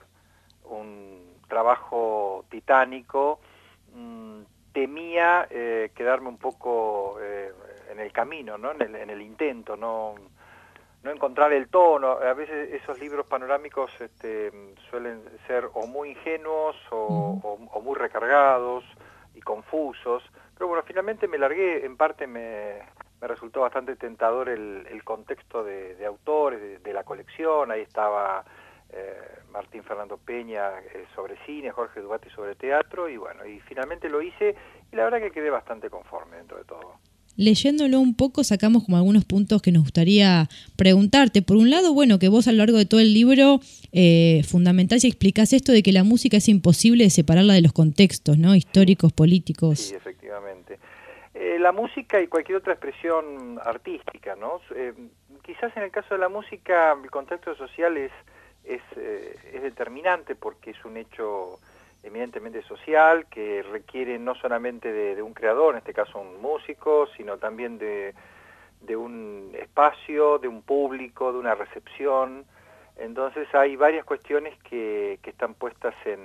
un trabajo titánico, mmm, temía eh, quedarme un poco eh, en el camino, ¿no?, en el, en el intento, no... no encontrar el tono. A veces esos libros panorámicos este, suelen ser o muy ingenuos o, o, o muy recargados y confusos, pero bueno, finalmente me largué, en parte me, me resultó bastante tentador el, el contexto de, de autores, de, de la colección. Ahí estaba eh, Martín Fernando Peña eh, sobre cine, Jorge Dubati sobre teatro, y bueno, y finalmente lo hice, y la verdad que quedé bastante conforme dentro de todo. Leyéndolo un poco sacamos como algunos puntos que nos gustaría preguntarte. Por un lado, bueno, que vos a lo largo de todo el libro eh, fundamentás y explicás esto de que la música es imposible de separarla de los contextos, ¿no?, históricos, políticos. Sí, efectivamente. Eh, la música y cualquier otra expresión artística, ¿no? Eh, quizás en el caso de la música el contexto social es, es, eh, es determinante porque es un hecho eminentemente social, que requiere no solamente de, de un creador, en este caso un músico, sino también de, de un espacio, de un público, de una recepción. Entonces hay varias cuestiones que, que están puestas en,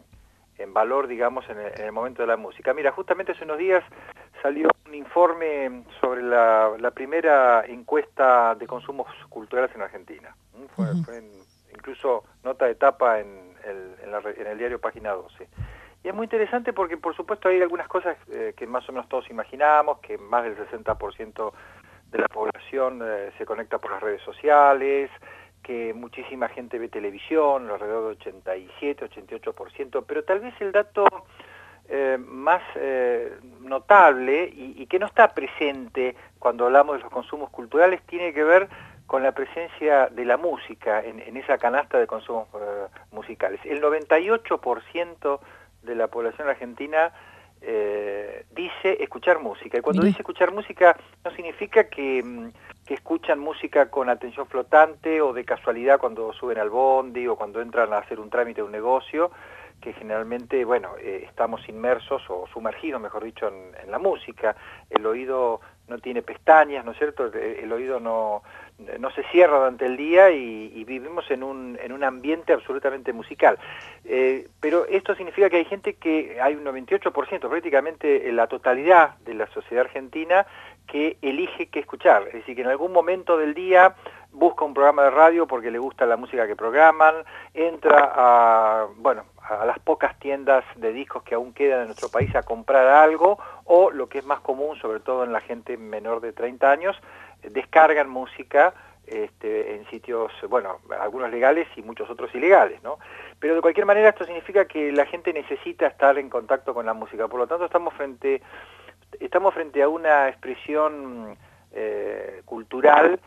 en valor, digamos, en el, en el momento de la música. Mira, justamente hace unos días salió un informe sobre la, la primera encuesta de consumos culturales en Argentina. Fue, uh-huh. fue en, incluso nota de tapa en El, en, la, en el diario Página doce. Y es muy interesante porque, por supuesto, hay algunas cosas eh, que más o menos todos imaginamos, que más del sesenta por ciento de la población eh, se conecta por las redes sociales, que muchísima gente ve televisión, alrededor de ochenta y siete, ochenta y ocho por ciento, pero tal vez el dato eh, más eh, notable y, y que no está presente cuando hablamos de los consumos culturales tiene que ver con la presencia de la música en, en esa canasta de consumos uh, musicales. El noventa y ocho por ciento de la población argentina eh, dice escuchar música. Y cuando dice escuchar música no significa que, que escuchan música con atención flotante o de casualidad cuando suben al bondi o cuando entran a hacer un trámite de un negocio, que generalmente, bueno, eh, estamos inmersos o sumergidos, mejor dicho, en, en la música. El oído no tiene pestañas, ¿no es cierto? El, el oído no, no se cierra durante el día y, y vivimos en un, en un ambiente absolutamente musical. Eh, pero esto significa que hay gente que, hay un noventa y ocho por ciento, prácticamente la totalidad de la sociedad argentina, que elige qué escuchar. Es decir, que en algún momento del día busca un programa de radio porque le gusta la música que programan, entra a, bueno, a las pocas tiendas de discos que aún quedan en nuestro país a comprar algo, o lo que es más común, sobre todo en la gente menor de treinta años, descargan música este, en sitios, bueno, algunos legales y muchos otros ilegales, ¿no? Pero de cualquier manera esto significa que la gente necesita estar en contacto con la música, por lo tanto estamos frente, estamos frente a una expresión eh, cultural,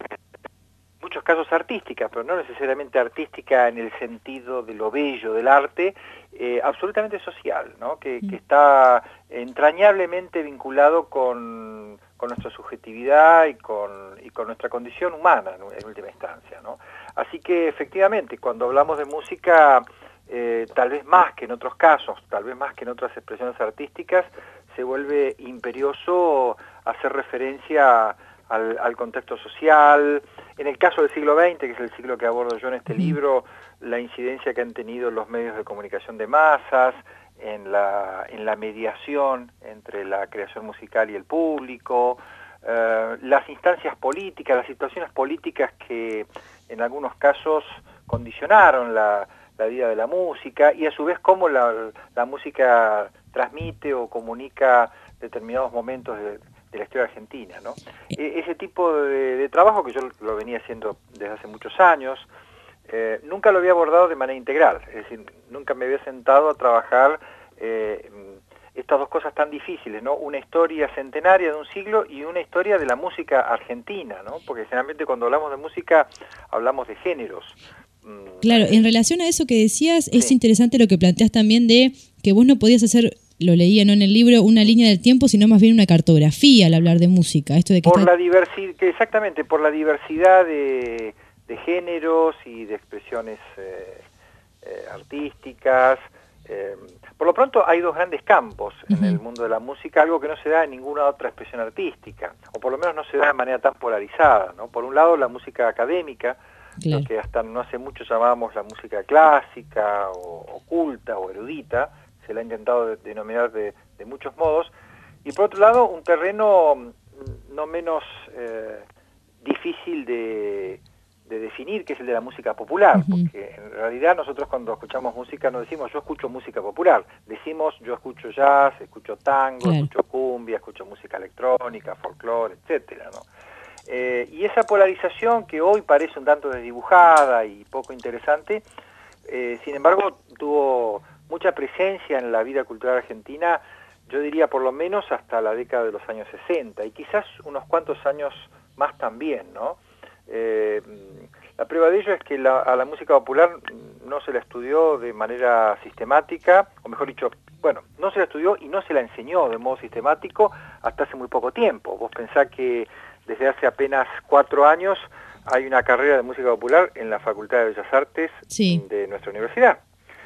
en muchos casos artística, pero no necesariamente artística en el sentido de lo bello del arte, eh, absolutamente social, ¿no? Que, que está entrañablemente vinculado con, con nuestra subjetividad y con, y con nuestra condición humana en, en última instancia, ¿no? Así que efectivamente, cuando hablamos de música, eh, tal vez más que en otros casos, tal vez más que en otras expresiones artísticas, se vuelve imperioso hacer referencia Al, al contexto social. En el caso del siglo veinte, que es el siglo que abordo yo en este libro, la incidencia que han tenido los medios de comunicación de masas, en la, en la mediación entre la creación musical y el público, eh, las instancias políticas, las situaciones políticas que en algunos casos condicionaron la, la vida de la música, y a su vez cómo la, la música transmite o comunica determinados momentos de de la historia argentina, ¿no? E ese tipo de, de trabajo, que yo lo venía haciendo desde hace muchos años, eh, nunca lo había abordado de manera integral, es decir, nunca me había sentado a trabajar eh, estas dos cosas tan difíciles, ¿no? Una historia centenaria de un siglo y una historia de la música argentina, ¿no? Porque generalmente cuando hablamos de música hablamos de géneros. Claro, en relación a eso que decías, sí. Es interesante lo que planteas también de que vos no podías hacer, lo leía no en el libro, una línea del tiempo, sino más bien una cartografía al hablar de música. Esto de que por está... la diversidad, exactamente, por la diversidad de, de géneros y de expresiones eh, eh, artísticas. Eh, por lo pronto hay dos grandes campos en uh-huh. el mundo de la música, algo que no se da en ninguna otra expresión artística, o por lo menos no se da de manera tan polarizada, ¿no? Por un lado la música académica, claro. Lo que hasta no hace mucho llamábamos la música clásica o oculta o erudita, se la ha intentado de, denominar de, de muchos modos, y por otro lado un terreno no menos eh, difícil de, de definir, que es el de la música popular, uh-huh. porque en realidad nosotros cuando escuchamos música no decimos yo escucho música popular, decimos yo escucho jazz, escucho tango, claro. escucho cumbia, escucho música electrónica, folclore, etcétera, ¿no? Eh, y esa polarización que hoy parece un tanto desdibujada y poco interesante, eh, sin embargo tuvo mucha presencia en la vida cultural argentina, yo diría por lo menos hasta la década de los años sesenta, y quizás unos cuantos años más también, ¿no? Eh, la prueba de ello es que la, a la música popular no se la estudió de manera sistemática, o mejor dicho, bueno, no se la estudió y no se la enseñó de modo sistemático hasta hace muy poco tiempo. Vos pensás que desde hace apenas cuatro años hay una carrera de música popular en la Facultad de Bellas Artes sí. de nuestra universidad.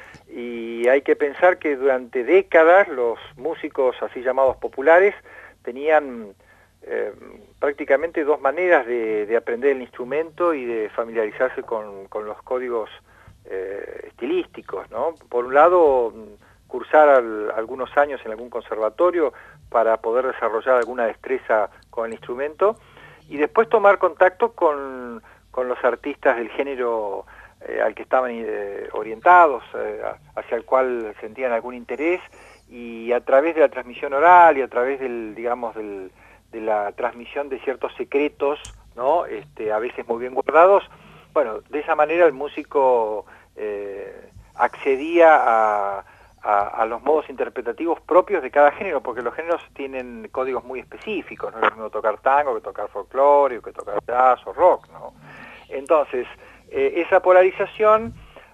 Y hay que pensar que durante décadas los músicos así llamados populares tenían eh, prácticamente dos maneras de, de aprender el instrumento y de familiarizarse con, con los códigos eh, estilísticos, ¿no? Por un lado, cursar al, algunos años en algún conservatorio para poder desarrollar alguna destreza con el instrumento, y después tomar contacto con, con los artistas del género Eh, al que estaban eh, orientados, eh, hacia el cual sentían algún interés, y a través de la transmisión oral y a través del, digamos, del, de la transmisión de ciertos secretos, ¿no? Este, a veces muy bien guardados, bueno, de esa manera el músico eh, accedía a, a, a los modos interpretativos propios de cada género, porque los géneros tienen códigos muy específicos, no es lo mismo tocar tango que tocar folclore, o que tocar jazz o rock, ¿no? Entonces, Eh, esa polarización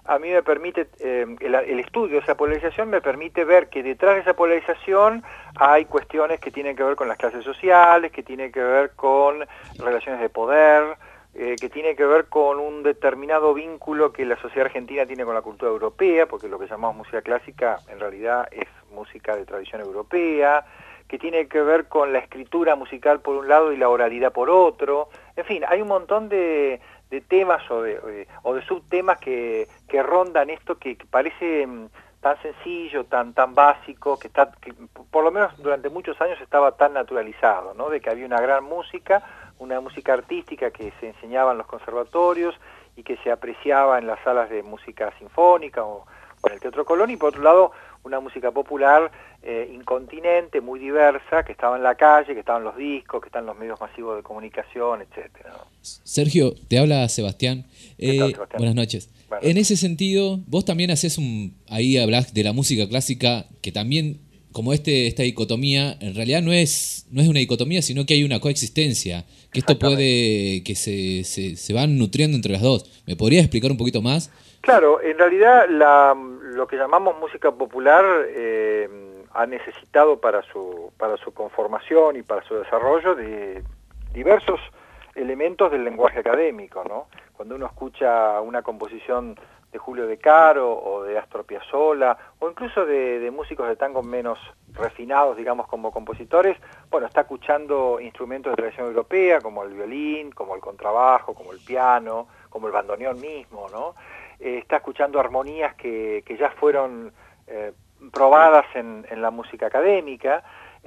a mí me permite, eh, el, el estudio de esa polarización me permite ver que detrás de esa polarización hay cuestiones que tienen que ver con las clases sociales, que tienen que ver con relaciones de poder, eh, que tiene que ver con un determinado vínculo que la sociedad argentina tiene con la cultura europea, porque lo que llamamos música clásica en realidad es música de tradición europea, que tiene que ver con la escritura musical por un lado y la oralidad por otro. En fin, hay un montón de, de temas o de, o de subtemas que, que rondan esto que, que parece tan sencillo, tan tan básico, que está que por lo menos durante muchos años estaba tan naturalizado, ¿no? De que había una gran música, una música artística que se enseñaba en los conservatorios y que se apreciaba en las salas de música sinfónica o, o en el Teatro Colón, y por otro lado una música popular eh, incontinente, muy diversa, que estaba en la calle, que estaba en los discos, que está en los medios masivos de comunicación, etcétera, ¿no? Sergio, te habla Sebastián. Eh, tal, Sebastián? Buenas noches. Bueno. En ese sentido, vos también haces un... Ahí hablas de la música clásica, que también, como este esta dicotomía, en realidad no es no es una dicotomía, sino que hay una coexistencia, que esto puede... que se, se, se van nutriendo entre las dos. ¿Me podrías explicar un poquito más? Claro, en realidad la, lo que llamamos música popular eh, ha necesitado para su, para su conformación y para su desarrollo de diversos elementos del lenguaje académico, ¿no? Cuando uno escucha una composición de Julio De Caro o de Astor Piazzolla o incluso de, de músicos de tango menos refinados, digamos, como compositores, bueno, está escuchando instrumentos de tradición europea como el violín, como el contrabajo, como el piano, como el bandoneón mismo, ¿no? Eh, está escuchando armonías que, que ya fueron eh, probadas en, en la música académica,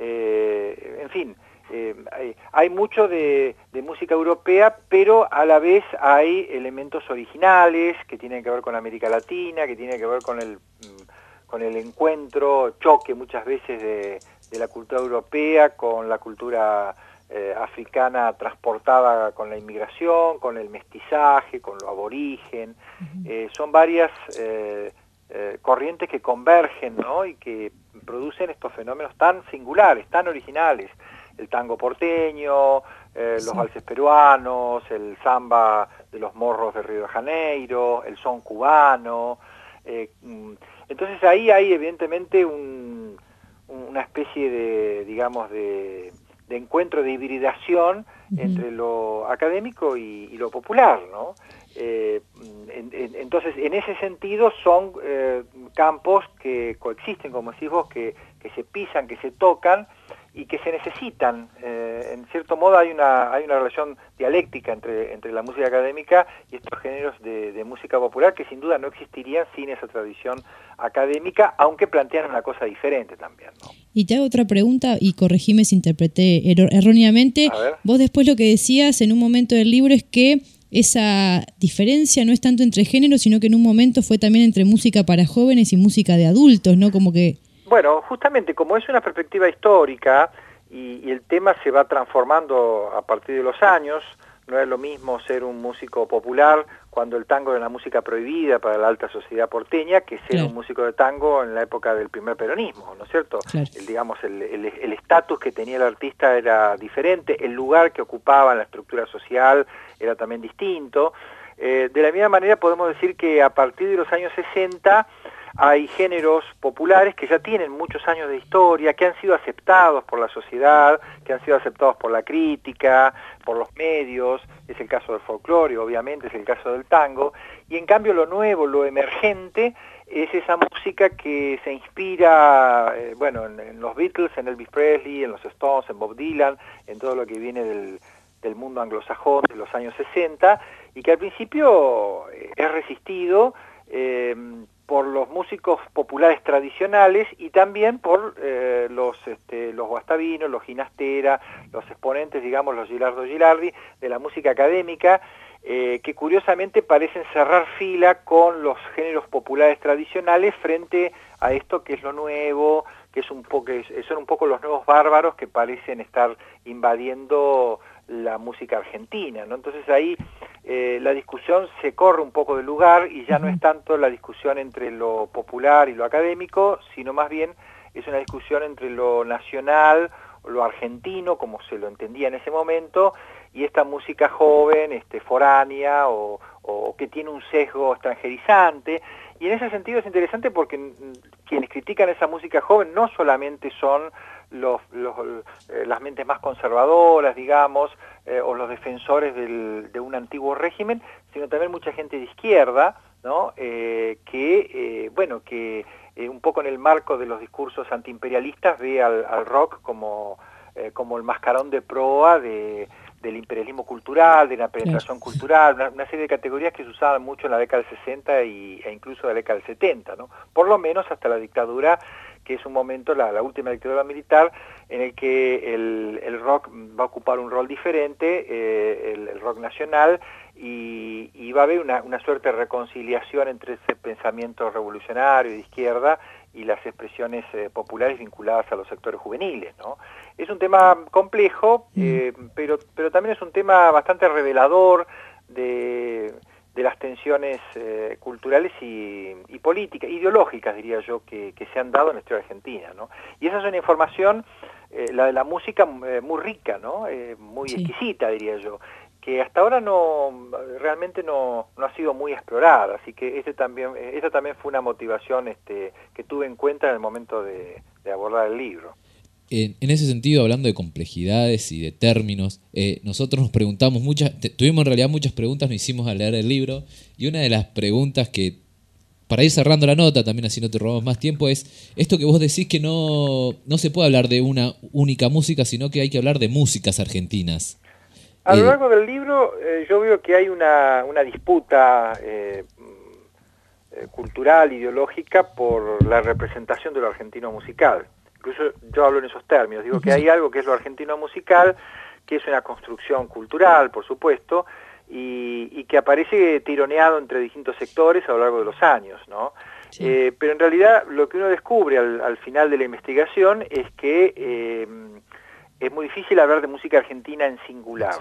eh, en fin, eh, hay, hay mucho de, de música europea, pero a la vez hay elementos originales que tienen que ver con América Latina, que tienen que ver con el, con el encuentro, choque muchas veces de, de la cultura europea con la cultura Eh, africana transportada con la inmigración, con el mestizaje, con lo aborigen. Uh-huh. eh, son varias eh, eh, corrientes que convergen, ¿no? Y que producen estos fenómenos tan singulares, tan originales. El tango porteño, eh, sí. los valses peruanos, el samba de los morros de Río de Janeiro, el son cubano. Eh, entonces ahí hay evidentemente un, una especie de, digamos, de... de encuentro, de hibridación uh-huh. entre lo académico y, y lo popular, ¿no? Eh, en, en, entonces, en ese sentido son eh, campos que coexisten, como decís vos, que, que se pisan, que se tocan y que se necesitan. Eh, en cierto modo hay una hay una relación dialéctica entre, entre la música académica y estos géneros de, de música popular que sin duda no existirían sin esa tradición académica, aunque plantean una cosa diferente también, ¿no? Y te hago otra pregunta, y corregime si interpreté er- erróneamente. Vos después lo que decías en un momento del libro es que esa diferencia no es tanto entre géneros, sino que en un momento fue también entre música para jóvenes y música de adultos, ¿no? Como que... Bueno, justamente como es una perspectiva histórica y, y el tema se va transformando a partir de los años, no es lo mismo ser un músico popular cuando el tango era una música prohibida para la alta sociedad porteña que ser claro. un músico de tango en la época del primer peronismo, ¿no es cierto? Claro. El, digamos, el estatus que tenía el artista era diferente, el lugar que ocupaba en la estructura social era también distinto. Eh, de la misma manera podemos decir que a partir de los años sesenta hay géneros populares que ya tienen muchos años de historia, que han sido aceptados por la sociedad, que han sido aceptados por la crítica, por los medios, es el caso del folclore, obviamente, es el caso del tango, y en cambio lo nuevo, lo emergente, es esa música que se inspira, eh, bueno, en, en los Beatles, en Elvis Presley, en los Stones, en Bob Dylan, en todo lo que viene del, del mundo anglosajón de los años sesenta, y que al principio es resistido, eh, por los músicos populares tradicionales y también por eh, los este, los guastavinos, los ginastera, los exponentes, digamos, los Gilardo Gilardi, de la música académica, eh, que curiosamente parecen cerrar fila con los géneros populares tradicionales frente a esto que es lo nuevo, que es un poco, que son un poco los nuevos bárbaros que parecen estar invadiendo la música argentina, ¿no? Entonces ahí eh, la discusión se corre un poco del lugar y ya no es tanto la discusión entre lo popular y lo académico, sino más bien es una discusión entre lo nacional, lo argentino, como se lo entendía en ese momento, y esta música joven, este, foránea o, o que tiene un sesgo extranjerizante. Y en ese sentido es interesante porque quienes critican esa música joven no solamente son los, los, eh, las mentes más conservadoras, digamos, eh, o los defensores del, de un antiguo régimen, sino también mucha gente de izquierda, ¿no? Eh, que, eh, bueno, que eh, un poco en el marco de los discursos antiimperialistas ve al, al rock como, eh, como el mascarón de proa de, del imperialismo cultural, de la penetración claro. cultural, una, una serie de categorías que se usaban mucho en la década del sesenta y, e incluso en la década del setenta, ¿no? Por lo menos hasta la dictadura, que es un momento, la, la última dictadura militar, en el que el, el rock va a ocupar un rol diferente, eh, el, el rock nacional, y, y va a haber una, una suerte de reconciliación entre ese pensamiento revolucionario de izquierda y las expresiones eh, populares vinculadas a los sectores juveniles, ¿no? Es un tema complejo, eh, pero, pero también es un tema bastante revelador de, de las tensiones eh, culturales y, y políticas, ideológicas, diría yo, que, que se han dado en la historia argentina, ¿no? Y esa es una información, eh, la de la música, eh, muy rica, ¿no? Eh, muy sí. exquisita, diría yo, que hasta ahora no realmente no, no ha sido muy explorada, así que ese también esa también fue una motivación este, que tuve en cuenta en el momento de, de abordar el libro. En, en ese sentido, hablando de complejidades y de términos, eh, nosotros nos preguntamos muchas, tuvimos en realidad muchas preguntas, nos hicimos al leer el libro, y una de las preguntas que, para ir cerrando la nota, también así no te robamos más tiempo, es esto que vos decís que no, no se puede hablar de una única música, sino que hay que hablar de músicas argentinas. A lo largo del libro eh, yo veo que hay una, una disputa eh, eh, cultural, ideológica, por la representación de lo argentino musical. Incluso yo hablo en esos términos, digo que hay algo que es lo argentino musical, que es una construcción cultural, por supuesto, y, y que aparece tironeado entre distintos sectores a lo largo de los años, ¿no? Sí. Eh, pero en realidad lo que uno descubre al, al final de la investigación es que eh, es muy difícil hablar de música argentina en singular.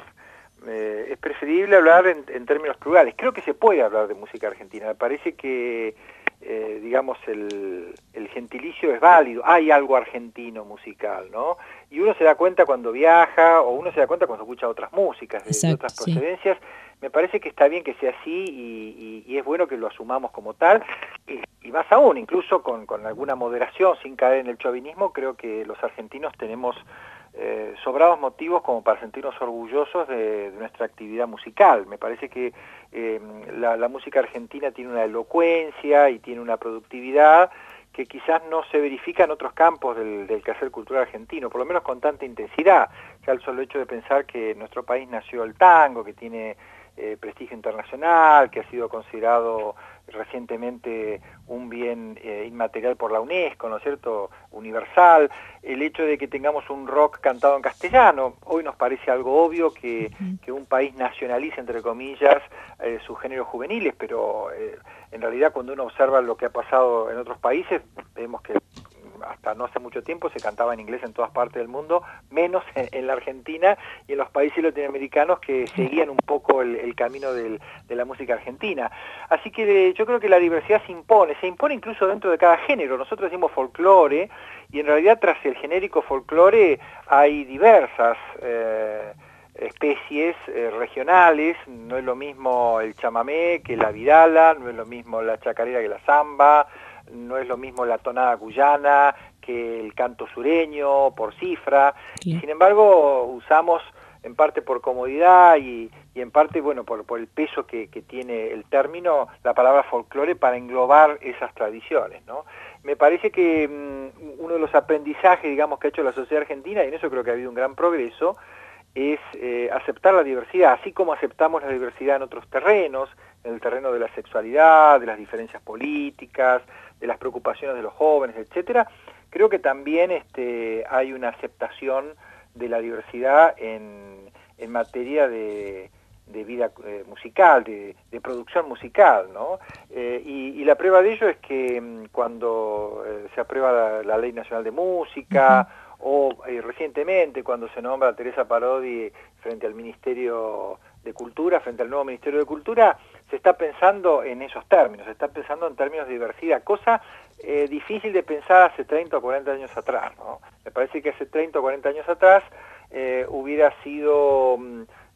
Eh, es preferible hablar en, en términos plurales. Creo que se puede hablar de música argentina. Me parece que, eh, digamos, el, el gentilicio es válido. Hay algo argentino musical, ¿no? Y uno se da cuenta cuando viaja, o uno se da cuenta cuando escucha otras músicas de, Exacto, de otras procedencias. Sí. Me parece que está bien que sea así y, y, y es bueno que lo asumamos como tal. Y, y más aún, incluso con, con alguna moderación, sin caer en el chauvinismo, creo que los argentinos tenemos Eh, sobrados motivos como para sentirnos orgullosos de, de nuestra actividad musical. Me parece que eh, la, la música argentina tiene una elocuencia y tiene una productividad que quizás no se verifica en otros campos del, del quehacer cultural argentino, por lo menos con tanta intensidad. Ya el solo hecho de pensar que en nuestro país nació el tango, que tiene eh, prestigio internacional, que ha sido considerado recientemente un bien eh, inmaterial por la UNESCO, ¿no es cierto?, universal, el hecho de que tengamos un rock cantado en castellano. Hoy nos parece algo obvio que, que un país nacionalice, entre comillas, eh, sus géneros juveniles, pero eh, en realidad cuando uno observa lo que ha pasado en otros países, vemos que hasta no hace mucho tiempo se cantaba en inglés en todas partes del mundo, menos en, en la Argentina y en los países latinoamericanos que seguían un poco el, el camino del, de la música argentina. Así que yo creo que la diversidad se impone, se impone incluso dentro de cada género. Nosotros decimos folclore y en realidad tras el genérico folclore hay diversas eh, especies eh, regionales. No es lo mismo el chamamé que la vidala, no es lo mismo la chacarera que la samba, no es lo mismo la tonada cuyana que el canto sureño, por cifra, sí. Y sin embargo usamos en parte por comodidad y, y en parte, bueno, por, por el peso que, que tiene el término, la palabra folclore para englobar esas tradiciones, ¿no? Me parece que um, uno de los aprendizajes, digamos, que ha hecho la sociedad argentina, y en eso creo que ha habido un gran progreso, es eh, aceptar la diversidad, así como aceptamos la diversidad en otros terrenos, en el terreno de la sexualidad, de las diferencias políticas, de las preocupaciones de los jóvenes, etcétera. Creo que también este, hay una aceptación de la diversidad en, en materia de, de vida eh, musical, de, de producción musical, ¿no? Eh, y, y la prueba de ello es que mmm, cuando eh, se aprueba la, la Ley Nacional de Música, uh-huh. o eh, recientemente cuando se nombra a Teresa Parodi frente al Ministerio de Cultura, frente al nuevo Ministerio de Cultura, se está pensando en esos términos, se está pensando en términos de diversidad, cosa eh, difícil de pensar hace treinta o cuarenta años atrás, ¿no? Me parece que hace treinta o cuarenta años atrás eh, hubiera sido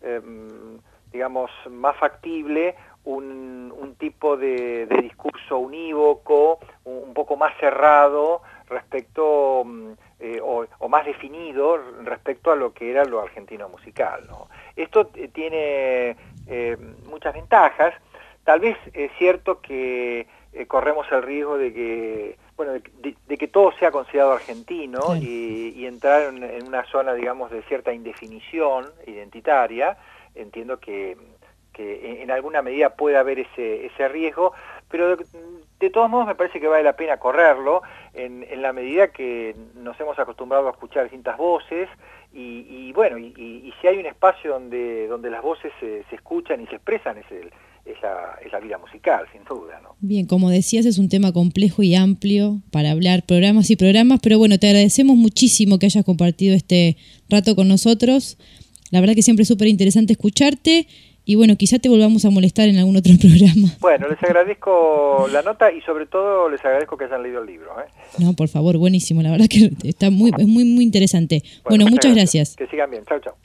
eh, digamos, más factible un, un tipo de, de discurso unívoco, un, un poco más cerrado respecto, eh, o, o más definido respecto a lo que era lo argentino musical, ¿no? Esto eh, tiene eh, muchas ventajas. Tal vez es cierto que eh, corremos el riesgo de que, bueno, de, de, de que todo sea considerado argentino, sí, y, y entrar en, en una zona, digamos, de cierta indefinición identitaria. Entiendo que, que en alguna medida puede haber ese, ese riesgo, pero de, de todos modos me parece que vale la pena correrlo en, en la medida que nos hemos acostumbrado a escuchar distintas voces y, y bueno, y, y, y si hay un espacio donde, donde las voces se, se escuchan y se expresan, es el Es la, es la vida musical, sin duda, ¿no? Bien, como decías, es un tema complejo y amplio para hablar programas y programas, pero bueno, te agradecemos muchísimo que hayas compartido este rato con nosotros. La verdad que siempre es súper interesante escucharte y bueno, quizá te volvamos a molestar en algún otro programa. Bueno, les agradezco la nota y sobre todo les agradezco que hayan leído el libro, ¿eh? No, por favor, buenísimo, la verdad que está muy, es muy, muy interesante. Bueno, bueno muchas gracias. gracias. Que sigan bien, chau, chau.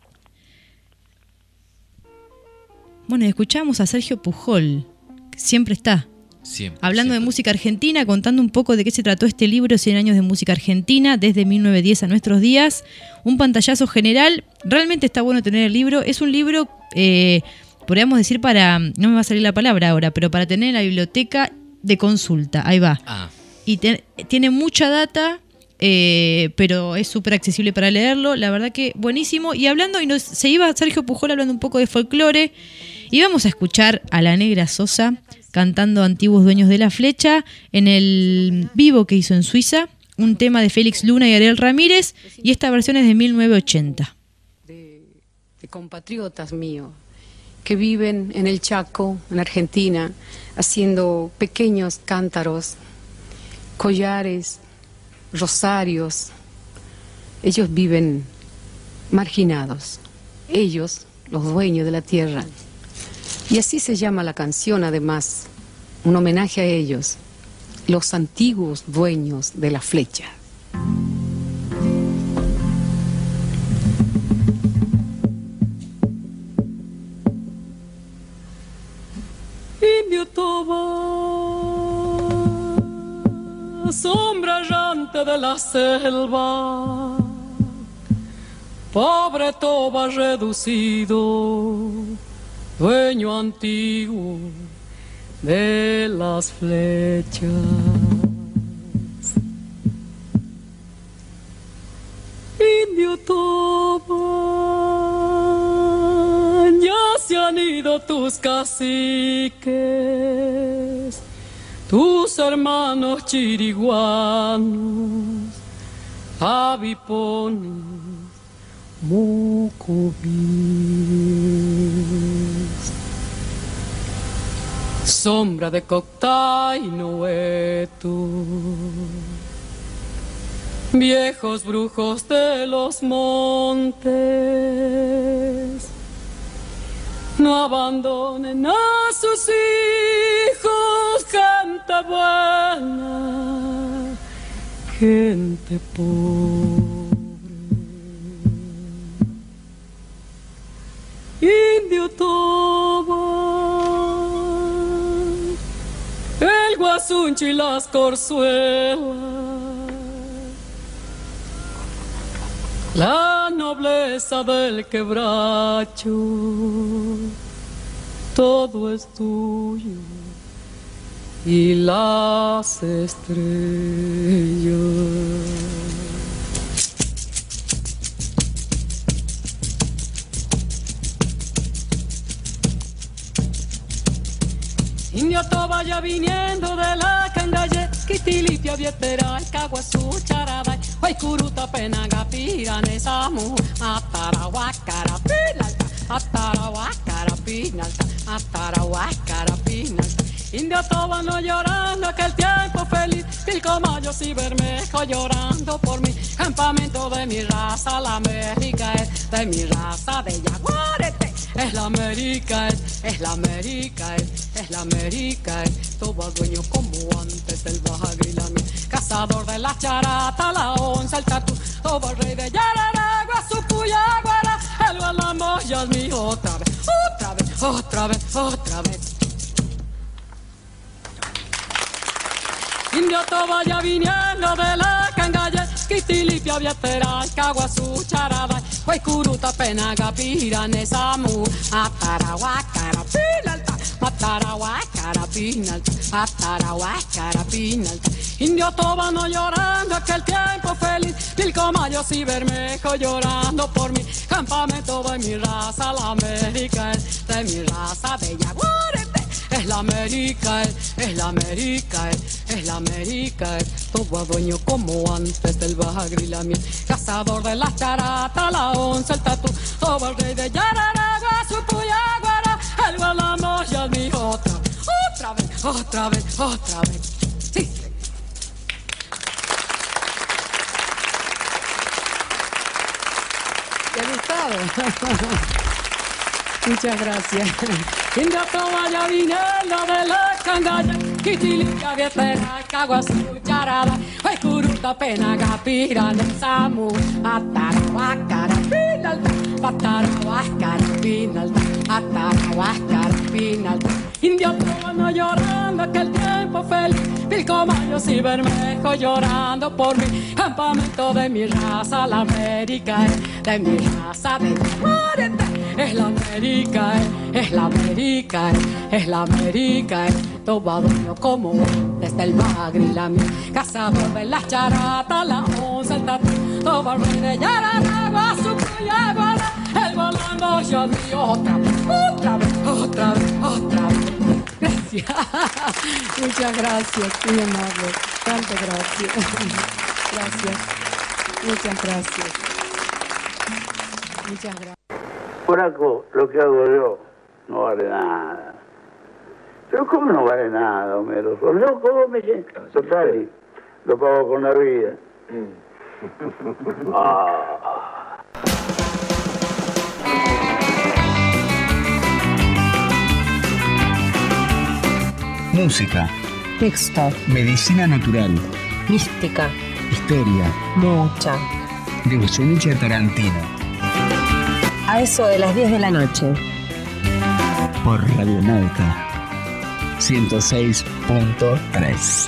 Bueno, escuchamos a Sergio Pujol, que siempre está. Siempre, Hablando siempre. de música argentina, contando un poco de qué se trató este libro, cien años de música argentina, desde mil novecientos diez a nuestros días. Un pantallazo general, realmente está bueno tener el libro. Es un libro, eh, podríamos decir para, no me va a salir la palabra ahora, pero para tener en la biblioteca de consulta, ahí va. Ah. Y te, tiene mucha data, eh, pero es súper accesible para leerlo, la verdad que buenísimo. Y hablando, y nos, se iba Sergio Pujol hablando un poco de folclore, y vamos a escuchar a la Negra Sosa cantando Antiguos Dueños de la Flecha en el vivo que hizo en Suiza, un tema de Félix Luna y Ariel Ramírez, y esta versión es de mil novecientos ochenta. De, de compatriotas míos que viven en el Chaco, en Argentina, haciendo pequeños cántaros, collares, rosarios. Ellos viven marginados, ellos, los dueños de la tierra. Y así se llama la canción, además, un homenaje a ellos, los antiguos dueños de la flecha. Indio Toba, sombra errante de la selva, pobre Toba reducido, dueño antiguo de las flechas. Indio Toba, ya se han ido tus caciques, tus hermanos chiriguanos, avipones, mucubís. Sombra de Coctay Noeto, viejos brujos de los montes, no abandonen a sus hijos, gente buena, gente pobre. Indio Toba, el guasuncho y las corzuelas, la nobleza del quebracho, todo es tuyo y las estrellas. Indio Toba ya viniendo de la cangalle, Quitilipia, Vietera, el Caguazú, Charabay, Huaycuruta, Penaga, Piranes, Amu, Atarahuacara, Pinalta, Atarahuacara, Pinalta, Atarahuacara, Pinalta. Indio Toba no llorando aquel tiempo feliz, Pilcomayos y Bermejo llorando por mí, campamento de mi raza, la América es de mi raza, de Yaguarete. Es la América, es, es la América, es, es la América, es Toba dueño como antes del Baja Grilami, cazador de la charata, la onza, el tatú, Toba el rey de Yararagua, su Puyaguara, el volamos ya es mío otra vez, otra vez, otra vez, otra vez. Indio toba ya viniendo de la cangalle, Quitilipia vietera, Caguazú, Charabay, Huaycuruta, Penaga, Pirane, Samu, Atarahuacara, Pinalta, Atarahuacara, Pinalta, Atarahuacara, Pinalta. Indio toba no llorando aquel tiempo feliz, Pilcomayos y Bermejo llorando por mi campamento de mi raza, la América es de mi raza, bella guarete. Es la América, es, es la América, es, es la América, es todo dueño como antes del bagre y la miel, cazador de la charata, la once, el tatú, todo el rey de Yararagua, su puyaguara, el gualamo ya es mi otra, otra vez, otra vez, otra vez, sí. ¿Te ha gustado? Muchas gracias. India toba ya viniendo de la cangalle, Quitilipia, vietera, Caguazú, Charaba, Huaycuruta, Penaga, Pirane, Samu, Atarahuacara, Pinalta, Atarahuacara, Pinalta, Atarahuacara, Pinalta. Indio toba no llorando aquel tiempo feliz, Pilcomayos y Bermejo llorando por mi campamento de mi raza, la América es de mi raza, de mi muerte. Es la América, es, es la América, es, es la América, es todo dueño como desde el bagre y la miel, cazador de la charata, la once, el tatú, todo el rey de Yararagua, su puyaguara, el volando yo mío otra vez, otra vez, otra vez, otra vez. Gracias, muchas gracias, muy amable, tantas gracias, gracias, muchas gracias, muchas gracias. Flaco, lo que hago yo no vale nada. Pero ¿cómo no vale nada, Homero? ¿Sos loco vos, me dices? Total, lo pago con la vida. Ah. Música. Texto. Medicina natural. Mística. Historia. Mucha. De Goyeneche a Tarantino. A eso de las diez de la noche. Por Radionauta ciento seis punto tres.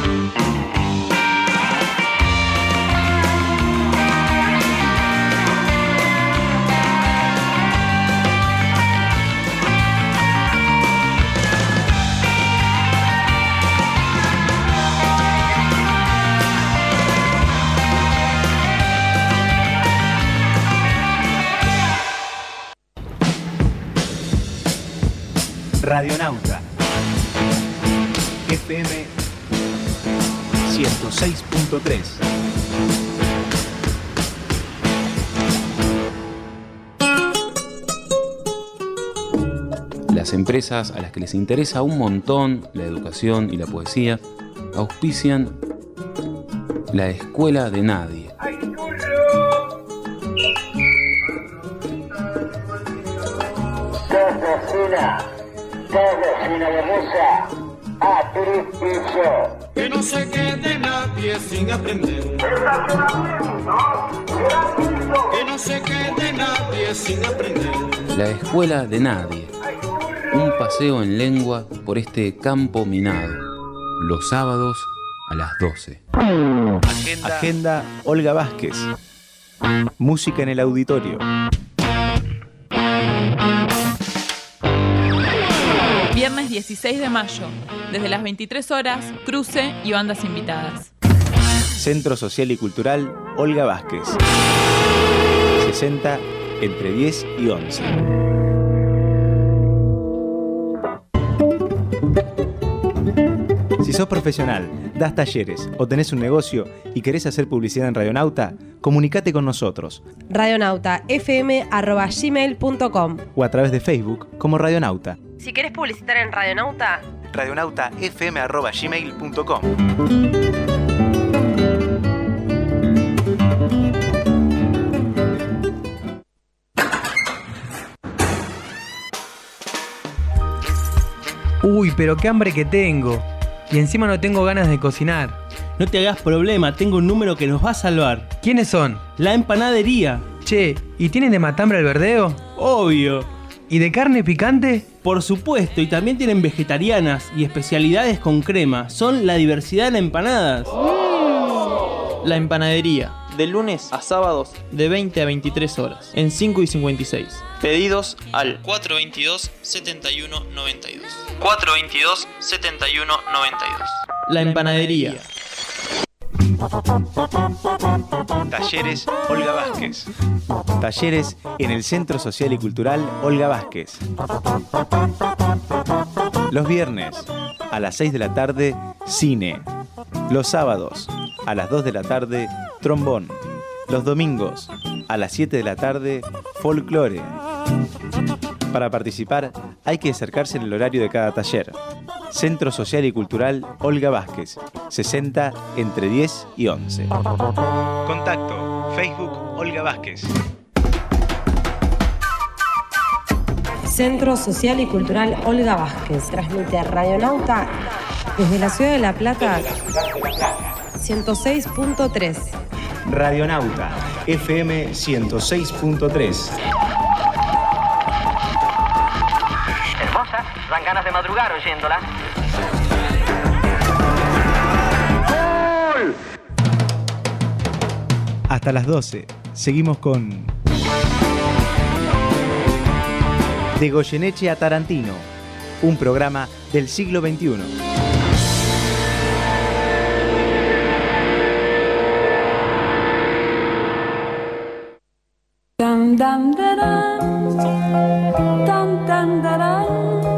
Radionauta F M ciento seis punto tres. Las empresas a las que les interesa un montón la educación y la poesía auspician la Escuela de Nadie. Cocina, cocina de mesa, a piso. Que no se quede nadie sin aprender. Que no se quede nadie sin aprender. La Escuela de Nadie. Un paseo en lengua por este campo minado. Los sábados a las doce. Agenda, Agenda Olga Vázquez. Música en el auditorio. Viernes dieciséis de mayo, desde las veintitrés horas, cruce y bandas invitadas. Centro Social y Cultural Olga Vázquez. sesenta entre diez y once. Si sos profesional, das talleres o tenés un negocio y querés hacer publicidad en Radionauta, comunicate con nosotros. radionauta f m arroba gmail punto com O a través de Facebook como Radionauta. Si querés publicitar en Radionauta, radionauta f m arroba gmail punto com. Uy, pero qué hambre que tengo. y encima no tengo ganas de cocinar. No te hagas problema, tengo un número que nos va a salvar. ¿Quiénes son? La empanadería. Che, ¿y tienen de matambre al verdeo? Obvio. ¿Y de carne picante? Por supuesto, y también tienen vegetarianas y especialidades con crema. Son la diversidad en empanadas. La empanadería, de lunes a sábados de veinte a veintitrés horas, en cinco y cincuenta y seis. Pedidos al cuatro veintidós, setenta y uno noventa y dos. cuatro veintidós, setenta y uno noventa y dos. La empanadería. Talleres Olga Vázquez. Talleres en el Centro Social y Cultural Olga Vázquez. Los viernes a las seis de la tarde, cine. Los sábados a las dos de la tarde, trombón. Los domingos a las siete de la tarde, folclore. Para participar hay que acercarse en el horario de cada taller. Centro Social y Cultural Olga Vázquez, sesenta entre diez y once. Contacto, Facebook Olga Vázquez. Centro Social y Cultural Olga Vázquez. Transmite Radionauta desde la ciudad de La Plata, ciento seis punto tres. Radionauta, F M ciento seis punto tres. Hermosa, dan ganas de madrugar oyéndola. Hasta las doce, seguimos con De Goyeneche a Tarantino, un programa del siglo veintiuno. Dam dam daram, tan tan daram,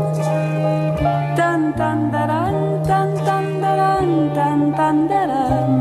tan tan daram, tan tan daram, tan tan daram,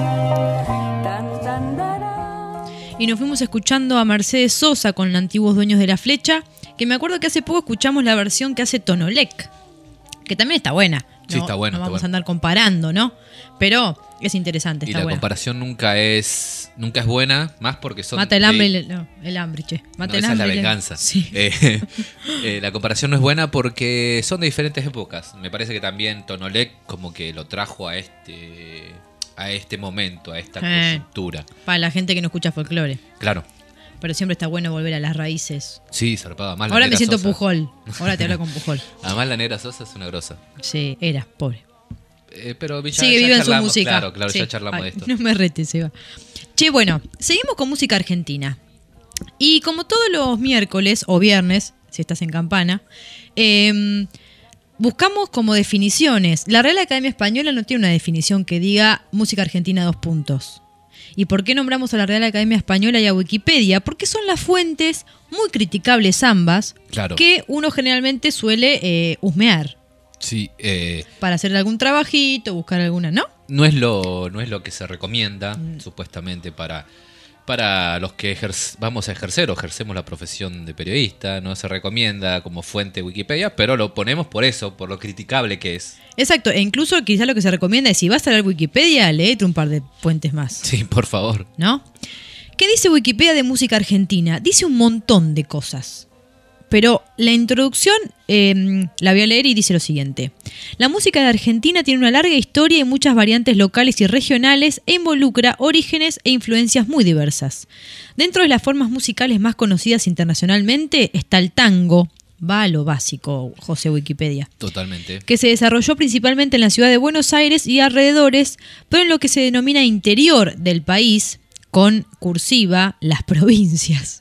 tan tan daram. Y nos fuimos escuchando a Mercedes Sosa con Antiguos Dueños de la Flecha, que me acuerdo que hace poco escuchamos la versión que hace Tonolec, que también está buena. No, Sí, está bueno. no está vamos bueno. a andar comparando, ¿no? Pero es interesante, Y está la buena. comparación nunca es nunca es buena, más porque son... Mata el hambre, de- y le- no, el hambre, che. Mata No, el esa es la hambre. y le- venganza. Sí. Eh, eh, la comparación no es buena porque son de diferentes épocas. Me parece que también Tonolec como que lo trajo a este a este momento, a esta Eh. coyuntura. Para la gente que no escucha folclore. Claro. Pero siempre está bueno volver a las raíces. Sí, zarpada. Más la Ahora me Negra siento Sosa. Pujol. Ahora te hablo con Pujol. Además la Negra Sosa es una grosa. Sí, era, pobre. Eh, pero ya, Sigue ya viva en su charlamos, música. Claro, claro, Sí. ya charlamos Ay, de esto. No me rete, Seba. Che, bueno, seguimos con música argentina. Y como todos los miércoles o viernes, si estás en Campana, eh, buscamos como definiciones. La Real Academia Española no tiene una definición que diga música argentina dos puntos. ¿Y por qué nombramos a la Real Academia Española y a Wikipedia? Porque son las fuentes muy criticables ambas Claro. que uno generalmente suele eh, husmear Sí, eh, para hacer algún trabajito, buscar alguna, ¿no? no es lo no es lo que se recomienda Mm. supuestamente para para los que ejerc- vamos a ejercer o ejercemos la profesión de periodista. No se recomienda como fuente Wikipedia, pero lo ponemos por eso, por lo criticable que es. Exacto, e incluso quizás lo que se recomienda es si vas a leer Wikipedia, léete un par de puentes más, Sí, por favor. ¿no? ¿Qué dice Wikipedia de música argentina? Dice un montón de cosas. Pero la introducción eh, la voy a leer y dice lo siguiente. La música de Argentina tiene una larga historia y muchas variantes locales y regionales e involucra orígenes e influencias muy diversas. Dentro de las formas musicales más conocidas internacionalmente está el tango, va a lo básico, José Wikipedia, Totalmente. que se desarrolló principalmente en la ciudad de Buenos Aires y alrededores, pero en lo que se denomina interior del país, con cursiva, las provincias.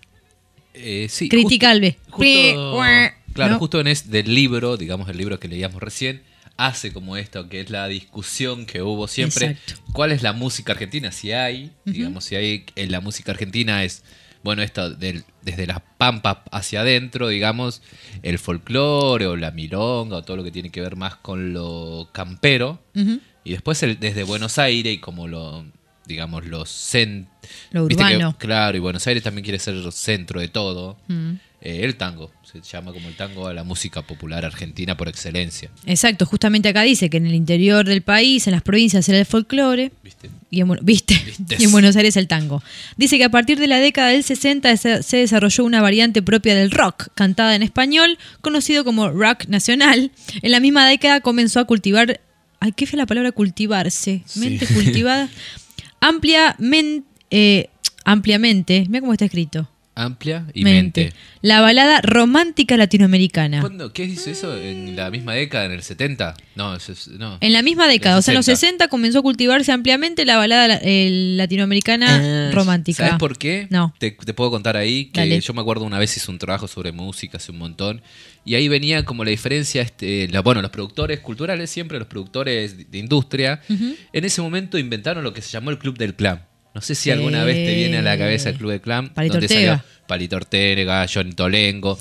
Eh, sí, Criticable. Justo, justo- claro, ¿no? justo en es del libro, digamos el libro que leíamos recién, hace como esto, que es la discusión que hubo siempre. Exacto. ¿Cuál es la música argentina? Si hay, Ujú. digamos, si hay, en la música argentina es, bueno, esto del, desde las pampas hacia adentro, digamos, el folclore o la milonga o todo lo que tiene que ver más con lo campero. Ujú. Y después el, desde Buenos Aires y como lo, digamos, los cent... Lo Viste que, urbano. claro, y Buenos Aires también quiere ser centro de todo. Mm. Eh, el tango, se llama como el tango a la música popular argentina por excelencia. Exacto, justamente acá dice que en el interior del país, en las provincias era el folclore. Y en, Bu- ¿viste? Y en Buenos Aires el tango. Dice que a partir de la década del sesenta se se desarrolló una variante propia del rock, cantada en español, conocido como rock nacional. En la misma década comenzó a cultivar... ay, qué fea la palabra cultivarse, mente sí. cultivada, ampliamente, eh, ampliamente, mira cómo está escrito. Amplia y mente. mente. La balada romántica latinoamericana. ¿Cuándo? ¿Qué hizo eso? ¿En la misma década? ¿En el setenta? No, eso es, no. En la misma década, o sea, en los sesenta comenzó a cultivarse ampliamente la balada eh, latinoamericana ah, romántica. ¿Sabes por qué? No. Te, te puedo contar ahí que Dale. Yo me acuerdo una vez hice un trabajo sobre música hace un montón y ahí venía como la diferencia, este, la, bueno, los productores culturales siempre, los productores de, de industria, uh-huh. en ese momento inventaron lo que se llamó el Club del Clan. No sé si alguna eh, vez te viene a la cabeza el Club del Clan. Palito donde Ortega. Salió Palito Ortega, Johnny Tolengo,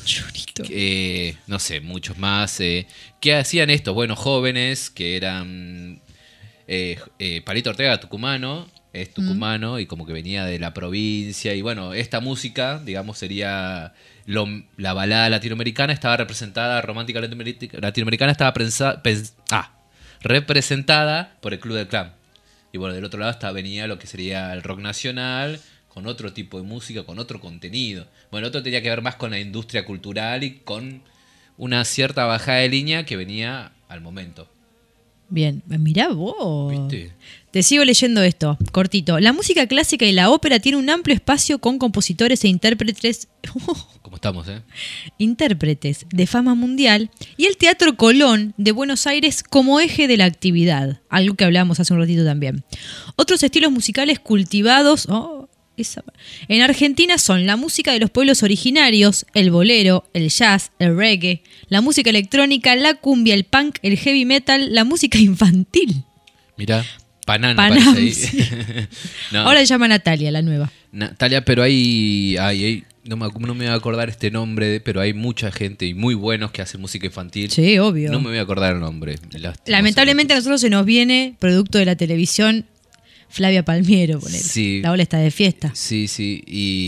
eh, no sé, muchos más. Eh, ¿Qué hacían estos buenos jóvenes que eran... Eh, eh, Palito Ortega, tucumano, es tucumano mm. y como que venía de la provincia. Y bueno, esta música, digamos, sería... Lo, la balada latinoamericana estaba representada, romántica latinoamericana estaba prensa, pens, ah, representada por el Club del Clan. Y bueno, del otro lado hasta venía lo que sería el rock nacional, con otro tipo de música, con otro contenido. Bueno, otro tenía que ver más con la industria cultural y con una cierta bajada de línea que venía al momento. Bien, mirá vos. ¿Viste? Te sigo leyendo esto, cortito. La música clásica y la ópera tiene un amplio espacio con compositores e intérpretes... ¿Cómo estamos, eh? Intérpretes de fama mundial y el Teatro Colón de Buenos Aires como eje de la actividad, algo que hablábamos hace un ratito también. Otros estilos musicales cultivados oh, esa, en Argentina son la música de los pueblos originarios, el bolero, el jazz, el reggae, la música electrónica, la cumbia, el punk, el heavy metal, la música infantil. Mirá, Panam, Panam parece ahí. Sí. No. Ahora se llama Natalia, la nueva. Natalia, pero hay... hay, hay no, me, no me voy a acordar este nombre, pero hay mucha gente y muy buenos que hacen música infantil. Sí, obvio. No me voy a acordar el nombre. Lamentablemente a nosotros se nos viene, producto de la televisión, Flavia Palmiero, ponele. Sí. La ola está de fiesta. Sí, sí.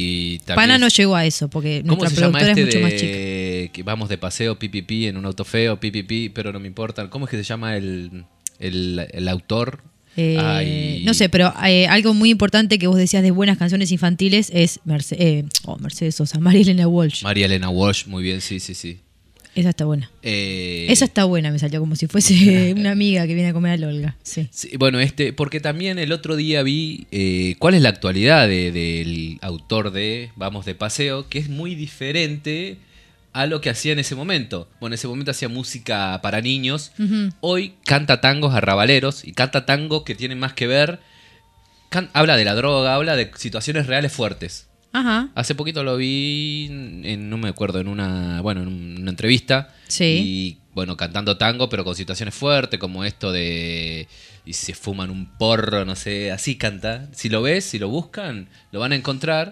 Y también Pana no llegó a eso, porque nuestra productora este es mucho de, más chica. Que vamos de paseo, pipipi, en un auto feo, pipipi, pero no me importa. ¿Cómo es que se llama el, el, el autor? Eh, Ay. No sé, pero eh, algo muy importante que vos decías de buenas canciones infantiles es Merce eh, oh, Mercedes Sosa, María Elena Walsh. María Elena Walsh, muy bien, sí, sí, sí. Esa está buena. Eh... Esa está buena, me salió como si fuese una amiga que viene a comer al Olga. Sí. Sí, bueno, este, porque también el otro día vi eh, cuál es la actualidad de, del autor de Vamos de Paseo, que es muy diferente a lo que hacía en ese momento. Bueno, en ese momento hacía música para niños. Uh-huh. Hoy canta tangos arrabaleros y canta tangos que tienen más que ver. Can- habla de la droga, habla de situaciones reales fuertes. Ajá. Hace poquito lo vi en, no me acuerdo, en una, bueno, en una entrevista. Sí. Y bueno, cantando tango, pero con situaciones fuertes, como esto de y se fuman un porro, no sé, así canta. Si lo ves, si lo buscan, lo van a encontrar.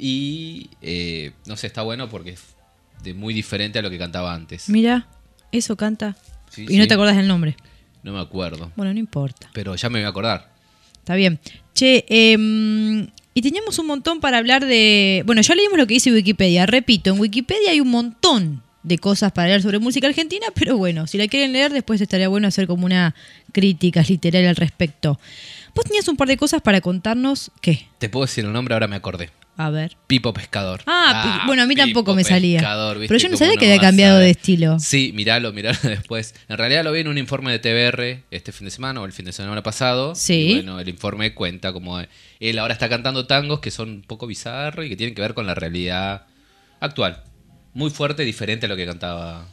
Y eh, no sé, está bueno porque es de muy diferente a lo que cantaba antes. Mira, eso canta. Sí, y sí. no te acordás del nombre. No me acuerdo. Bueno, no importa. Pero ya me voy a acordar. Está bien. Che, eh, y teníamos un montón para hablar de... Bueno, ya leímos lo que dice Wikipedia. Repito, en Wikipedia hay un montón de cosas para leer sobre música argentina, pero bueno, si la quieren leer, después estaría bueno hacer como una crítica literaria al respecto. Vos tenías un par de cosas para contarnos, ¿qué? Te puedo decir el nombre, ahora me acordé. A ver. Pipo Pescador. Ah, ah bueno, a mí tampoco Pipo me salía. Pescador, pero yo no sabía no que había cambiado de estilo. Sí, miralo, miralo después. En realidad lo vi en un informe de T V R este fin de semana o el fin de semana pasado. Sí. Y bueno, el informe cuenta como él ahora está cantando tangos que son un poco bizarros y que tienen que ver con la realidad actual. Muy fuerte, diferente a lo que cantaba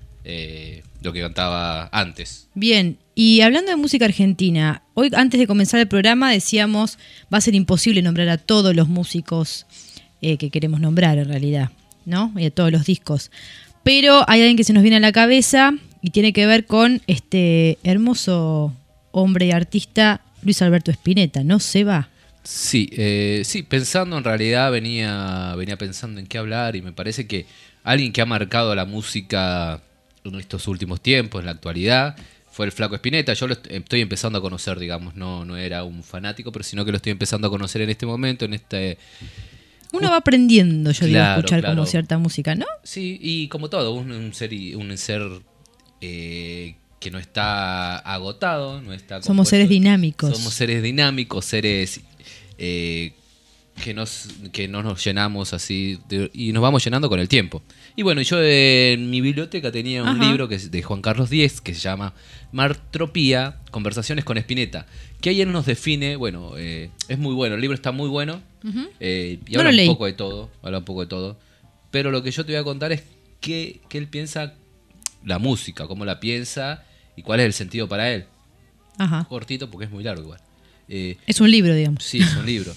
eh, lo que cantaba antes. Bien, y hablando de música argentina, hoy antes de comenzar el programa decíamos va a ser imposible nombrar a todos los músicos eh, que queremos nombrar en realidad, ¿no? Y a todos los discos. Pero hay alguien que se nos viene a la cabeza y tiene que ver con este hermoso hombre y artista Luis Alberto Spinetta, ¿no? Se va. Sí, eh, sí, pensando en realidad venía, venía pensando en qué hablar y me parece que alguien que ha marcado la música en estos últimos tiempos, en la actualidad, fue el Flaco Spinetta. Yo lo estoy empezando a conocer, digamos, no, no era un fanático, pero sino que lo estoy empezando a conocer en este momento, en este... Uno va aprendiendo, yo claro, digo, a escuchar claro. como cierta música, ¿no? Sí, y como todo, un, un ser, un ser eh, que no está agotado, no está compuesto. Somos seres dinámicos. Somos seres dinámicos, seres eh, que, nos, que no nos llenamos así, de, y nos vamos llenando con el tiempo. Y bueno, yo en mi biblioteca tenía un Ajá. libro que es de Juan Carlos Diez, que se llama Martropía, Conversaciones con Spinetta, que ahí él nos define, bueno, eh, es muy bueno, el libro está muy bueno, uh-huh. eh, y no habla lo un leí. poco de todo, habla un poco de todo, pero lo que yo te voy a contar es qué, qué él piensa, la música, cómo la piensa y cuál es el sentido para él. Ajá. Cortito porque es muy largo igual. Eh, es un libro, digamos. Sí, es un libro.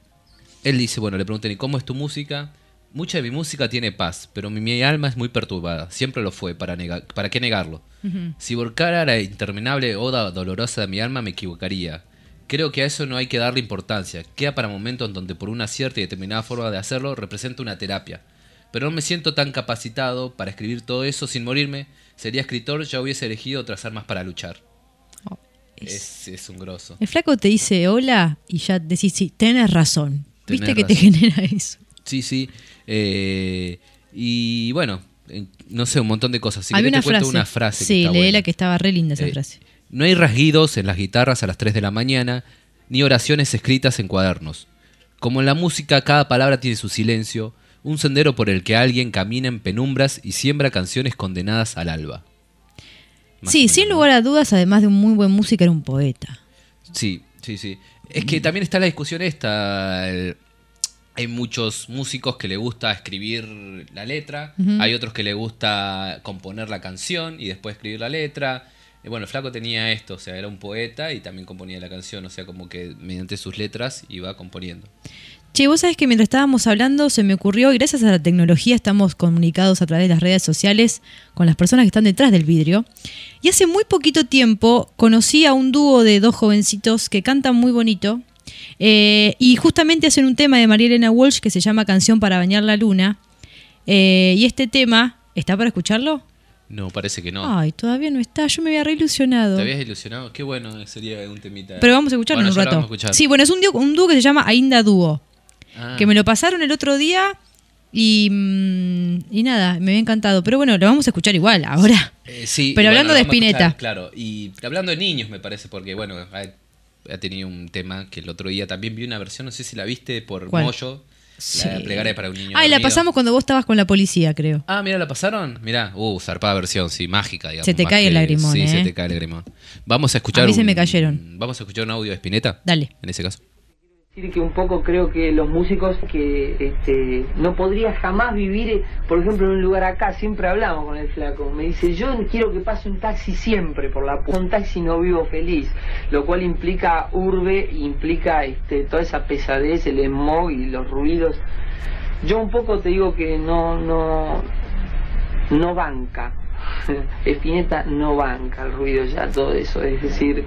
Él dice, bueno, le pregunté, ¿y cómo es tu música? Mucha de mi música tiene paz, pero mi, mi alma es muy perturbada. Siempre lo fue, ¿para, negar, ¿para qué negarlo? Uh-huh. Si volcara la interminable oda dolorosa de mi alma, me equivocaría. Creo que a eso no hay que darle importancia. Queda para momentos en donde por una cierta y determinada forma de hacerlo representa una terapia. Pero no me siento tan capacitado para escribir todo eso sin morirme. Sería escritor, ya hubiese elegido otras armas para luchar. Oh, es... Es, es un grosso. El flaco te dice hola y ya decís, sí, tenés razón. Tenés ¿Viste que razón. te genera eso? Sí, sí. Eh, y bueno, no sé, un montón de cosas. Si Había querés una te cuento frase. una frase. Sí, que está léela buena. que estaba re linda esa Eh, frase. No hay rasguidos en las guitarras a las tres de la mañana, ni oraciones escritas en cuadernos. Como en la música, cada palabra tiene su silencio, un sendero por el que alguien camina en penumbras y siembra canciones condenadas al alba. Más Sí, sin lugar a dudas, además de un muy buen músico, era un poeta. Sí, sí, sí. Es que también está la discusión esta. el- Hay muchos músicos que le gusta escribir la letra, Ujú. hay otros que le gusta componer la canción y después escribir la letra. Y bueno, el flaco tenía esto, o sea, era un poeta y también componía la canción, o sea, como que mediante sus letras iba componiendo. Che, vos sabés que mientras estábamos hablando se me ocurrió, y gracias a la tecnología estamos comunicados a través de las redes sociales con las personas que están detrás del vidrio. Y hace muy poquito tiempo conocí a un dúo de dos jovencitos que cantan muy bonito. Eh, y justamente hacen un tema de María Elena Walsh que se llama Canción para bañar la luna. Eh, y este tema, ¿está para escucharlo? No, parece que no. Ay, todavía no está, yo me había reilusionado. ¿Te habías ilusionado? Qué bueno, sería un temita. Pero vamos a escucharlo Bueno, en un ya lo rato. vamos a escuchar. Sí, bueno, es un dúo, un dúo que se llama Ainda Dúo. Ah. Que me lo pasaron el otro día y, mm, y nada, me había encantado. Pero bueno, lo vamos a escuchar igual ahora. Eh, sí, Pero bueno, hablando lo de vamos a escuchar, Spinetta. Claro, y hablando de niños me parece, porque bueno, ha, ha tenido un tema que el otro día también vi una versión, no sé si la viste por ¿Cuál? Moyo, Sí. la plegaria para un niño. Ah, y la dormido. pasamos cuando vos estabas con la policía, creo. Ah, mira, ¿la pasaron? Mirá, uh, zarpada versión, sí, mágica, digamos. Se te más cae el que- lagrimón, Sí, ¿eh? se te cae el lagrimón. Vamos a escuchar A mí se un- me cayeron. Vamos a escuchar un audio de Spinetta. Dale. En ese caso. decir que un poco creo que los músicos que este, no podría jamás vivir, por ejemplo, en un lugar acá, siempre hablamos con el flaco, me dice, yo quiero que pase un taxi siempre por la puerta, un taxi no vivo feliz, lo cual implica urbe, implica este, toda esa pesadez, el smog y los ruidos. Yo un poco te digo que no, no, no banca. Spinetta no banca el ruido ya, todo eso, es decir,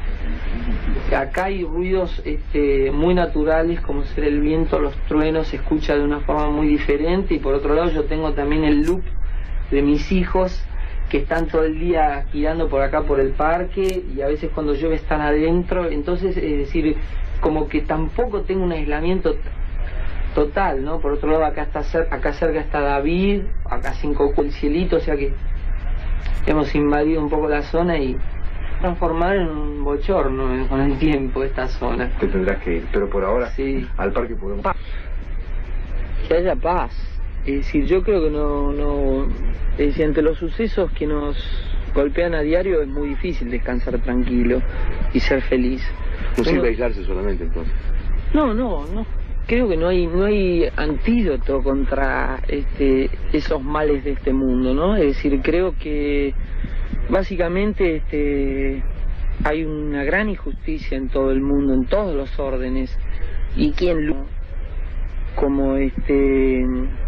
acá hay ruidos este, muy naturales como ser el viento, los truenos, se escucha de una forma muy diferente, y por otro lado yo tengo también el loop de mis hijos que están todo el día girando por acá por el parque, y a veces cuando llueve están adentro, entonces es decir, como que tampoco tengo un aislamiento total, ¿no? Por otro lado acá está cer acá cerca está David, acá cinco el cielito, o sea que hemos invadido un poco la zona y transformar en un bochorno eh, con el tiempo esta zona. Te tendrás que ir, pero por ahora sí. Al parque podemos... Que haya paz. Es decir, yo creo que no, no... Es decir, ante los sucesos que nos golpean a diario es muy difícil descansar tranquilo y ser feliz. No sirve Uno- aislarse solamente entonces. No, no, no. Creo que no hay no hay antídoto contra este esos males de este mundo, ¿no? Es decir, creo que básicamente este hay una gran injusticia en todo el mundo, en todos los órdenes, y quien lu- como este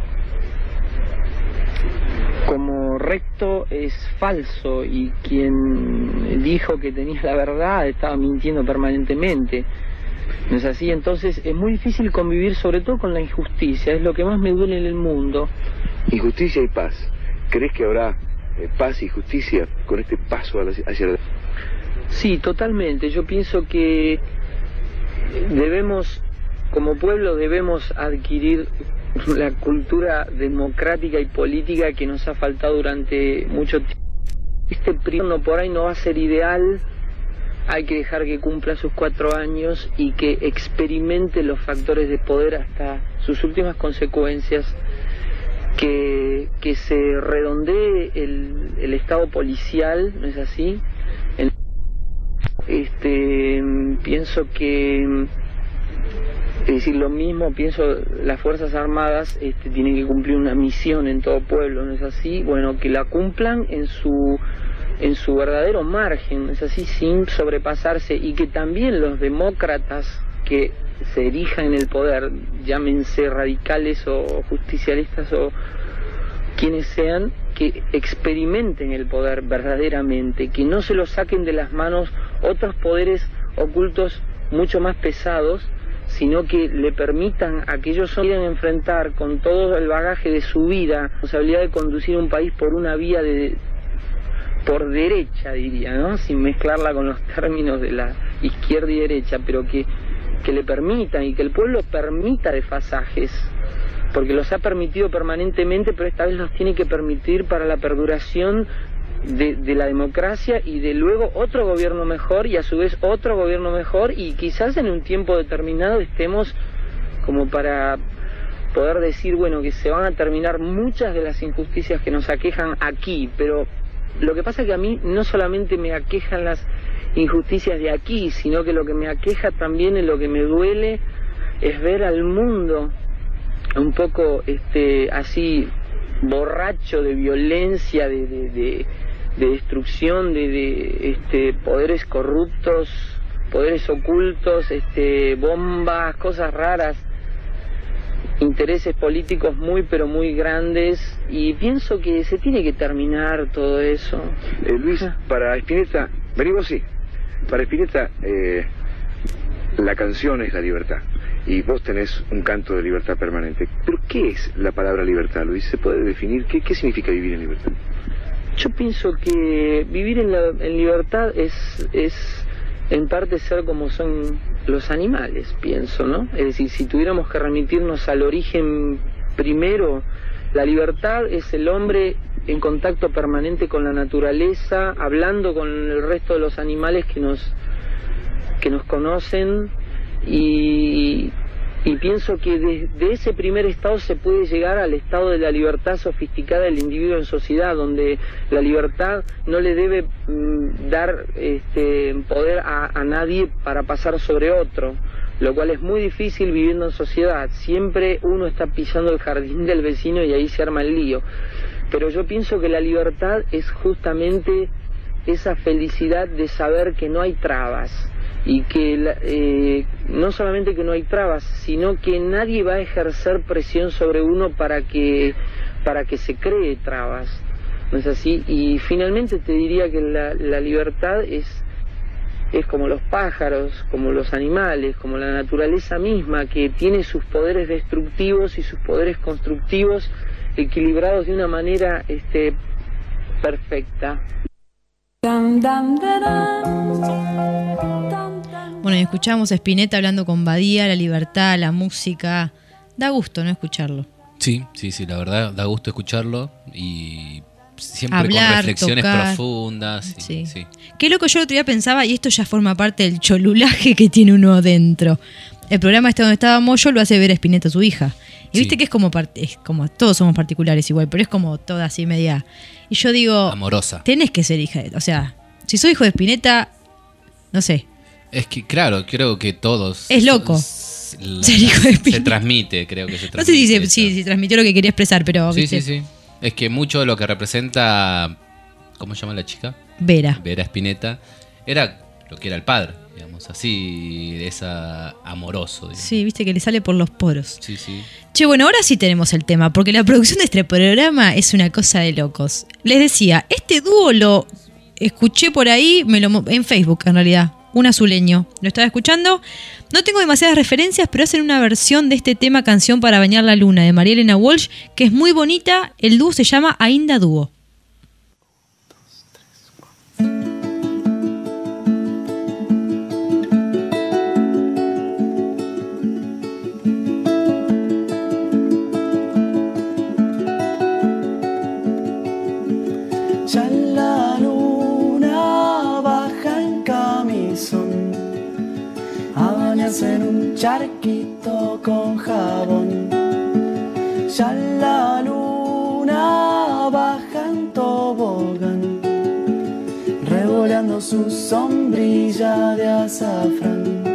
como recto es falso, y quien dijo que tenía la verdad estaba mintiendo permanentemente. ¿No es así? Entonces es muy difícil convivir sobre todo con la injusticia, es lo que más me duele en el mundo. Injusticia y paz. ¿Crees que habrá eh, paz y justicia con este paso a la- hacia la... Sí, totalmente. Yo pienso que debemos, como pueblo, debemos adquirir la cultura democrática y política que nos ha faltado durante mucho tiempo. Este periodo por ahí no va a ser ideal, hay que dejar que cumpla sus cuatro años y que experimente los factores de poder hasta sus últimas consecuencias, que, que se redondee el, el estado policial, ¿no es así? En- este, pienso que, es decir, lo mismo, pienso, las Fuerzas Armadas este, tienen que cumplir una misión en todo pueblo, ¿no es así? Bueno, que la cumplan en su en su verdadero margen, ¿no es así? Sin sobrepasarse, y que también los demócratas que se erijan en el poder, llámense radicales o justicialistas o quienes sean, que experimenten el poder verdaderamente, que no se lo saquen de las manos otros poderes ocultos mucho más pesados, sino que le permitan a que ellos puedan enfrentar con todo el bagaje de su vida la responsabilidad de conducir un país por una vía de por derecha, diría, ¿no? Sin mezclarla con los términos de la izquierda y derecha, pero que, que le permitan y que el pueblo permita desfasajes, porque los ha permitido permanentemente, pero esta vez los tiene que permitir para la perduración de, de la democracia y de luego otro gobierno mejor y a su vez otro gobierno mejor, y quizás en un tiempo determinado estemos como para poder decir, bueno, que se van a terminar muchas de las injusticias que nos aquejan aquí, pero lo que pasa es que a mí no solamente me aquejan las injusticias de aquí, sino que lo que me aqueja también y lo que me duele es ver al mundo un poco este así borracho de violencia, de, de, de, de destrucción, de, de este poderes corruptos, poderes ocultos, este bombas, cosas raras, intereses políticos muy pero muy grandes, y pienso que se tiene que terminar todo eso. Eh, Luis, para Spinetta, vení vos sí, para Spinetta eh, la canción es la libertad, y vos tenés un canto de libertad permanente. ¿Pero qué es la palabra libertad, Luis? ¿Se puede definir? ¿Qué, qué significa vivir en libertad? Yo pienso que vivir en, la, en libertad es, es en parte ser como son los animales, pienso, ¿no? Es decir, si tuviéramos que remitirnos al origen primero, la libertad es el hombre en contacto permanente con la naturaleza, hablando con el resto de los animales que nos, que nos conocen, y, y pienso que desde ese primer estado se puede llegar al estado de la libertad sofisticada del individuo en sociedad, donde la libertad no le debe mm, dar este, poder a, a nadie para pasar sobre otro, lo cual es muy difícil viviendo en sociedad. Siempre uno está pisando el jardín del vecino y ahí se arma el lío. Pero yo pienso que la libertad es justamente esa felicidad de saber que no hay trabas, y que eh, no solamente que no hay trabas, sino que nadie va a ejercer presión sobre uno para que para que se cree trabas, ¿no es así? Y finalmente te diría que la, la libertad es es como los pájaros, como los animales, como la naturaleza misma, que tiene sus poderes destructivos y sus poderes constructivos equilibrados de una manera este perfecta. Bueno, y escuchamos a Spinetta hablando con Badía, la libertad, la música. Da gusto, ¿no?, escucharlo. Sí, sí, sí, la verdad, da gusto escucharlo, y siempre Hablar, con reflexiones tocar. profundas. Y, Sí. sí. Qué loco, yo el otro día pensaba, y esto ya forma parte del cholulaje que tiene uno adentro. El programa este donde estaba Moyo lo hace ver a Spinetta, su hija. Y viste Sí. que es como, part- es como, todos somos particulares igual, pero es como toda así media. Y yo digo, Amorosa. tenés que ser hija de, o sea, si soy hijo de Spinetta, no sé, Es que, claro, creo que todos... es loco. la- ser hijo de se Spinetta. transmite, creo que se transmite. No sé si, se, esa- si, si transmitió lo que quería expresar, pero Sí, ¿viste? sí, sí. Es que mucho de lo que representa... ¿Cómo se llama la chica? Vera. Vera Spinetta. Era lo que era el padre, digamos, así, de esa amoroso. Digamos. Sí, viste que le sale por los poros. Sí, sí. Che, bueno, ahora sí tenemos el tema, porque la producción de este programa es una cosa de locos. Les decía, este dúo lo escuché por ahí, me lo mo- en Facebook en realidad, un azuleño. Lo estaba escuchando, no tengo demasiadas referencias, pero hacen una versión de este tema Canción para bañar la luna de María Elena Walsh, que es muy bonita. El dúo se llama Ainda Dúo. Ya la luna baja en camisón a bañarse en un charquito con jabón. Ya la luna baja en tobogán, revoleando su sombrilla de azafrán.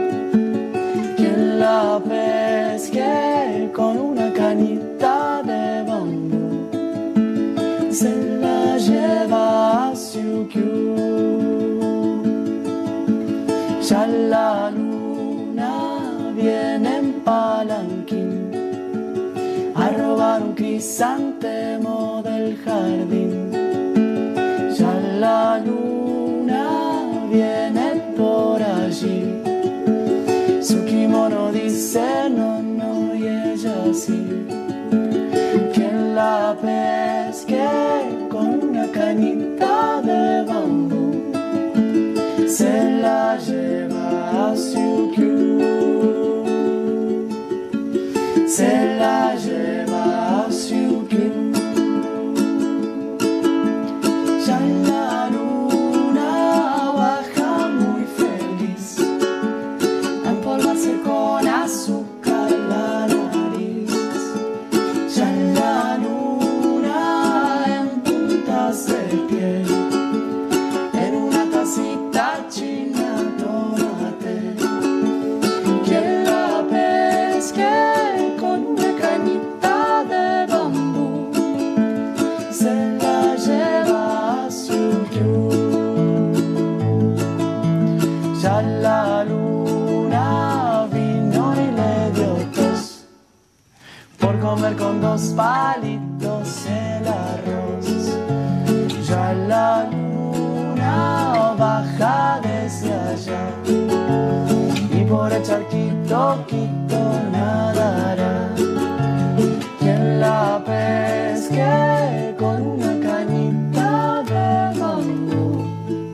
Ya la luna viene en palanquín a robar un crisantemo del jardín. Ya la luna viene por allí. Su kimono dice no, no, y ella sí. Quien la pesque con una cañita de bambú se la lleva a Siukiu. Se la lleva a Siukiu. Ya la luna baja muy feliz a empolvarse con azúcar la nariz. Ya la luna en puntas de piel, en una tacita china tomate. Quien la pesque con una cañita de bambú se la lleva a Siukiu. Ya la luna vino y le dio tos por comer con dos palitos el arroz. Ya la luna baja desde allá y por el charquito quito nadará. Quien la pesque con una cañita de bambú.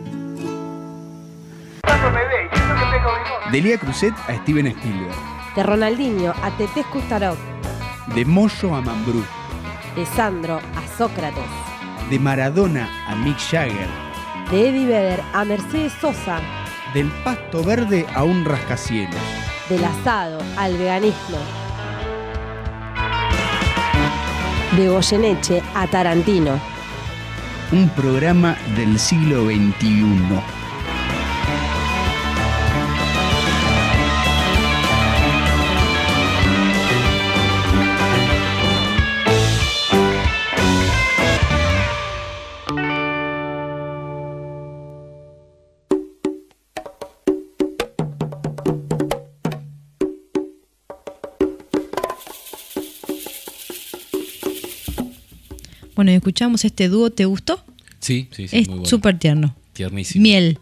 De Lía Cruzet a Steven Spielberg. De Ronaldinho a Tetés Kustarov. De Moyo a Mambrú. De Sandro a Sócrates. De Maradona a Mick Jagger. De Eddie Vedder a Mercedes Sosa. Del pasto verde a un rascacielos. Del asado al veganismo. De Goyeneche a Tarantino. Un programa del siglo veintiuno. Bueno, y escuchamos este dúo, ¿te gustó? Sí, sí, sí. Es muy bueno. súper tierno. Tiernísimo. Miel.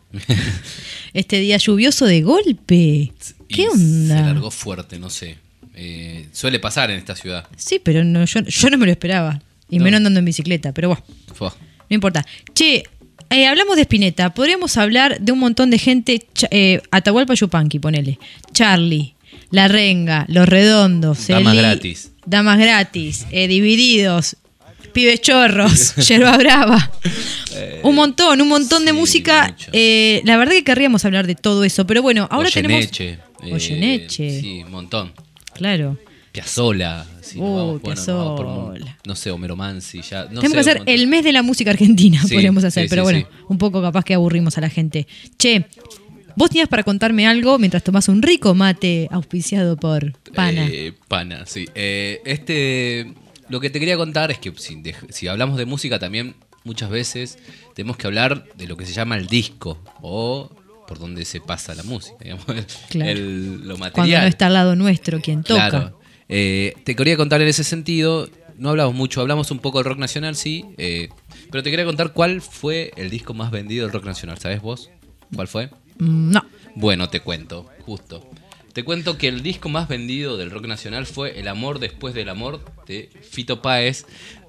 Este día lluvioso de golpe. ¿Qué Y onda? Se largó fuerte, no sé. Eh, suele pasar en esta ciudad. Sí, pero no, yo, yo no me lo esperaba. Y No. menos andando en bicicleta, pero bueno, Fua. no importa. Che, eh, hablamos de Spinetta. Podríamos hablar de un montón de gente. Ch- eh, Atahualpa Yupanqui, ponele. Charlie, La Renga, Los Redondos. Damas Eli- gratis. Damas gratis. eh, divididos. Pibes chorros. Yerba brava. Un montón, un montón de música. Eh, la verdad que querríamos hablar de todo eso. Pero bueno, ahora tenemos. Goyeneche, eh, Goyeneche. Sí, un montón. Claro. Piazzolla. Sí, nos Uh, vamos, bueno, nos vamos por un- Piazzolla. no sé, Homero Mansi. Ya, no Tenemos sé, que un hacer montón. el mes de la música argentina, Sí, podríamos hacer, sí, pero sí, bueno, sí. un poco capaz que aburrimos a la gente. Che, vos tenías para contarme algo mientras tomás un rico mate auspiciado por Pana. Eh, pana, sí. Eh, este, lo que te quería contar es que si, de- si hablamos de música también muchas veces tenemos que hablar de lo que se llama el disco o por donde se pasa la música, digamos, el- Claro. el- lo material. Cuando no está al lado nuestro quien toca. Claro. Eh, te quería contar en ese sentido, no hablamos mucho, hablamos un poco del rock nacional, sí, eh, pero te quería contar cuál fue el disco más vendido del rock nacional. ¿Sabes vos cuál fue? Mm, No. Bueno, te cuento, justo. Te cuento que el disco más vendido del rock nacional fue El amor después del amor de Fito Páez,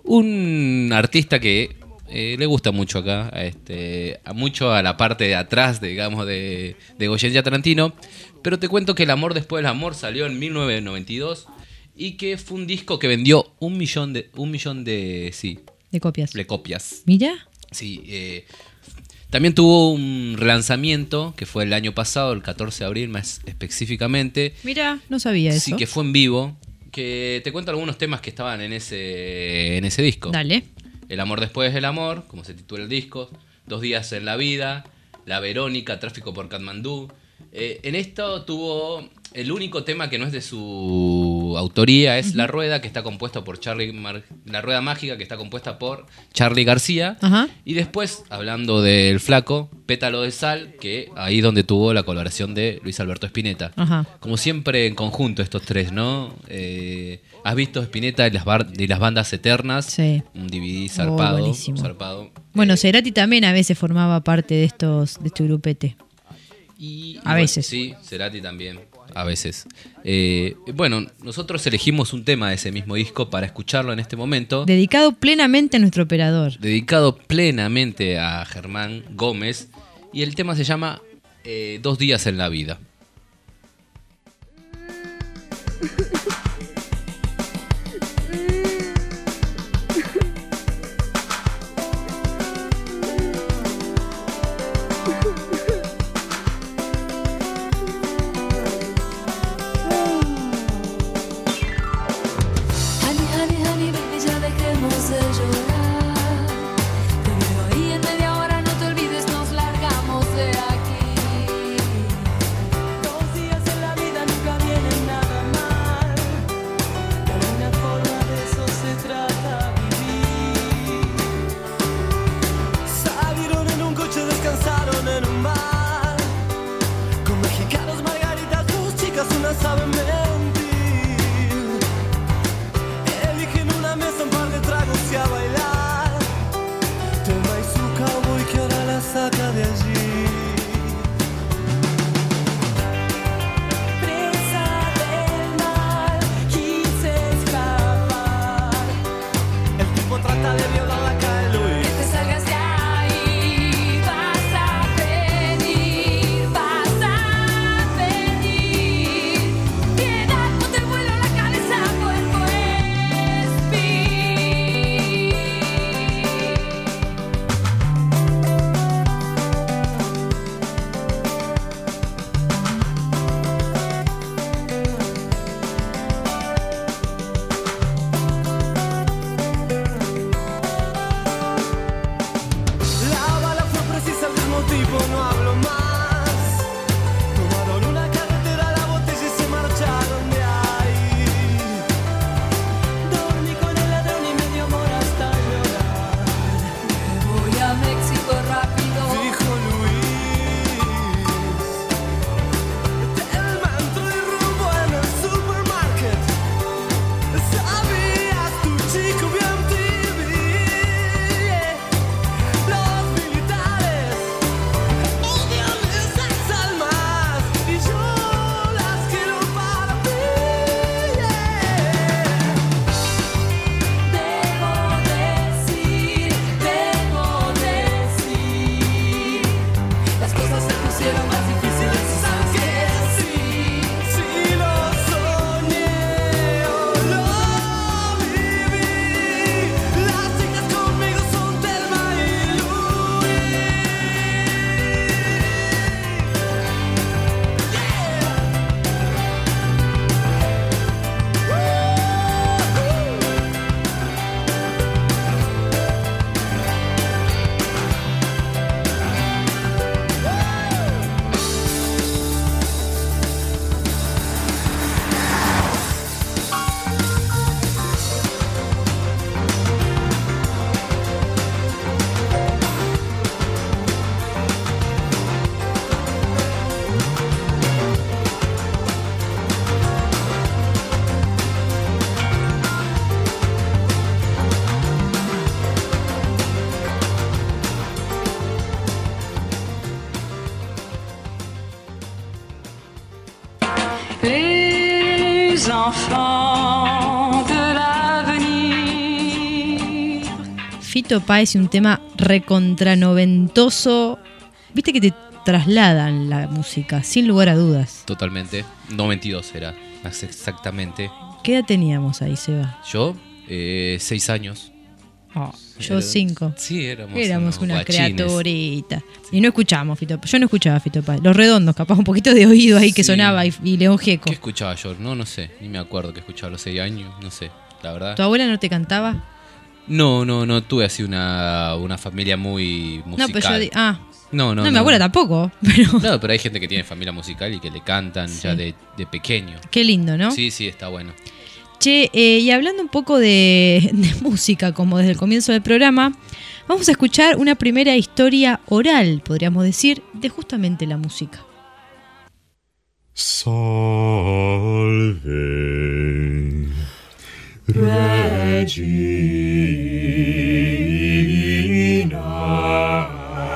un artista que eh, le gusta mucho acá, a este, a mucho a la parte de atrás, digamos, de, de Goyeneche a Tarantino. Pero te cuento que El amor después del amor salió en mil novecientos noventa y dos y que fue un disco que vendió un millón de, un millón de, sí, De copias. de copias. Mira. Sí, eh, también tuvo un relanzamiento que fue el año pasado, el catorce de abril más específicamente. Mira, no sabía eso. Sí, que fue en vivo. Que te cuento algunos temas que estaban en ese, en ese disco. Dale. El amor después del amor, como se titula el disco. Dos días en la vida. La Verónica, Tráfico por Katmandú. Eh, en esto tuvo el único tema que no es de su autoría es uh-huh. La Rueda, que está compuesta por Charlie Mar- La Rueda Mágica, que está compuesta por Charly García. Ajá. Y después, hablando del Flaco, Pétalo de Sal, que ahí es donde tuvo la colaboración de Luis Alberto Spinetta. Ajá. Como siempre en conjunto estos tres, ¿no? Eh, ¿Has visto Spinetta y las, bar- y las bandas eternas? Sí. Un D V D zarpado. Oh, buenísimo. zarpado. Bueno, Cerati también a veces formaba parte de estos de este grupete. Y, a y veces. Bueno, sí, Cerati también, a veces. Eh, bueno, nosotros elegimos un tema de ese mismo disco para escucharlo en este momento. Dedicado plenamente a nuestro operador. Dedicado plenamente a Germán Gómez. Y el tema se llama eh, Dos días en la vida. Les enfants de l'avenir. Fito Páez, un tema recontranoventoso. Viste que te trasladan la música, sin lugar a dudas. Totalmente. noventa y dos era, más exactamente. ¿Qué edad teníamos ahí, Seba? Yo, eh, seis años. Oh, yo Era- cinco. Sí, éramos, Éramos unos una guachines. criaturita. Y no escuchábamos Fito Páez. Yo no escuchaba Fito Páez. Los Redondos, capaz un poquito de oído ahí que Sí. sonaba y, y León Gieco. ¿Qué escuchaba yo? No, no sé. Ni me acuerdo que escuchaba a los seis años. No sé, la verdad. ¿Tu abuela no te cantaba? No, no, no tuve así una, una familia muy musical. No, pero yo di- ah, No, no. No, mi abuela tampoco. Pero No, pero hay gente que tiene familia musical y que le cantan Sí. ya de, de pequeño. qué lindo, ¿no? Sí, sí, está bueno. Che, eh, y hablando un poco de, de música, como desde el comienzo del programa, vamos a escuchar una primera historia oral, podríamos decir, de justamente la música. Salve Regina.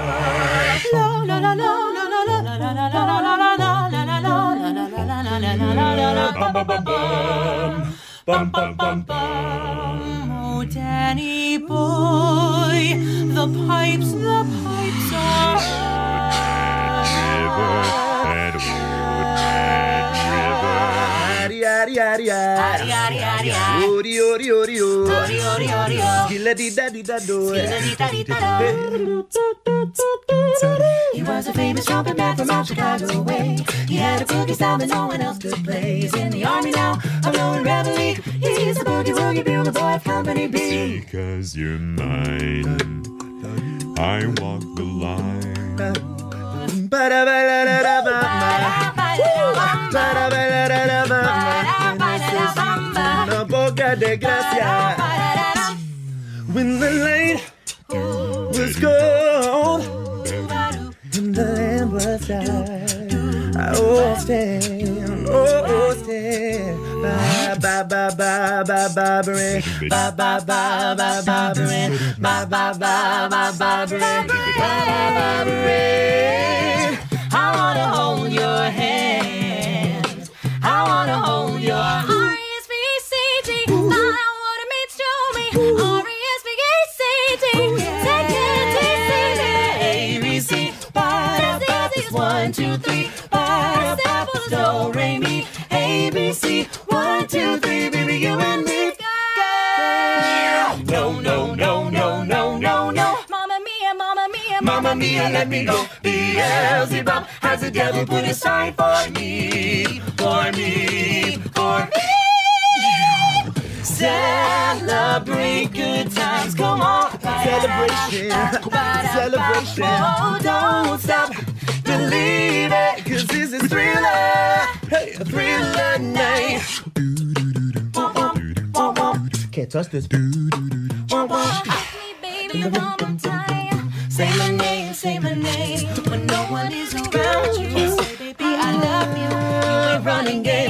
Bum, bum, bum, bum. Oh, Danny boy, the pipes, the pipes are Ori, ori, ori, ori, Skilla-di-da-di-da-do. He was a famous trumpet man from out Chicago way. He had a boogie style that no one else could play. He's in the army now, a blowing reveille. He's a boogie woogie bugle boy of Company B. Because you're mine, I walk the line. Una poca de gracia. When the light was gone and the lamp was died, I will stand, oh, stand. Ba ba ba ba ba ba ba ba ba ba ba ba ba ba ba ba ba ba. I wanna hold your hand. I wanna hold your hand. R E S P E C T, find out what it means to me. R E S P E C T, take it, take it, A, B, C. One, two, three, five, step was do, re, mi, A, B, C. One, two, three, baby, you and me. No, no, no, no, no, no, no. Mamma mia, mamma mia, Mamma mia, let me go. Beelzebub has the devil put aside for me, for me, for me. celebrate good times, come on. Celebration, celebration. Oh, don't stop, believe it, cause this is Thriller. Hey, a Thriller night. Can't touch this. Baby, one more time. Say my name, say my name. When no one is around you, say, baby, I love you. You ain't running game.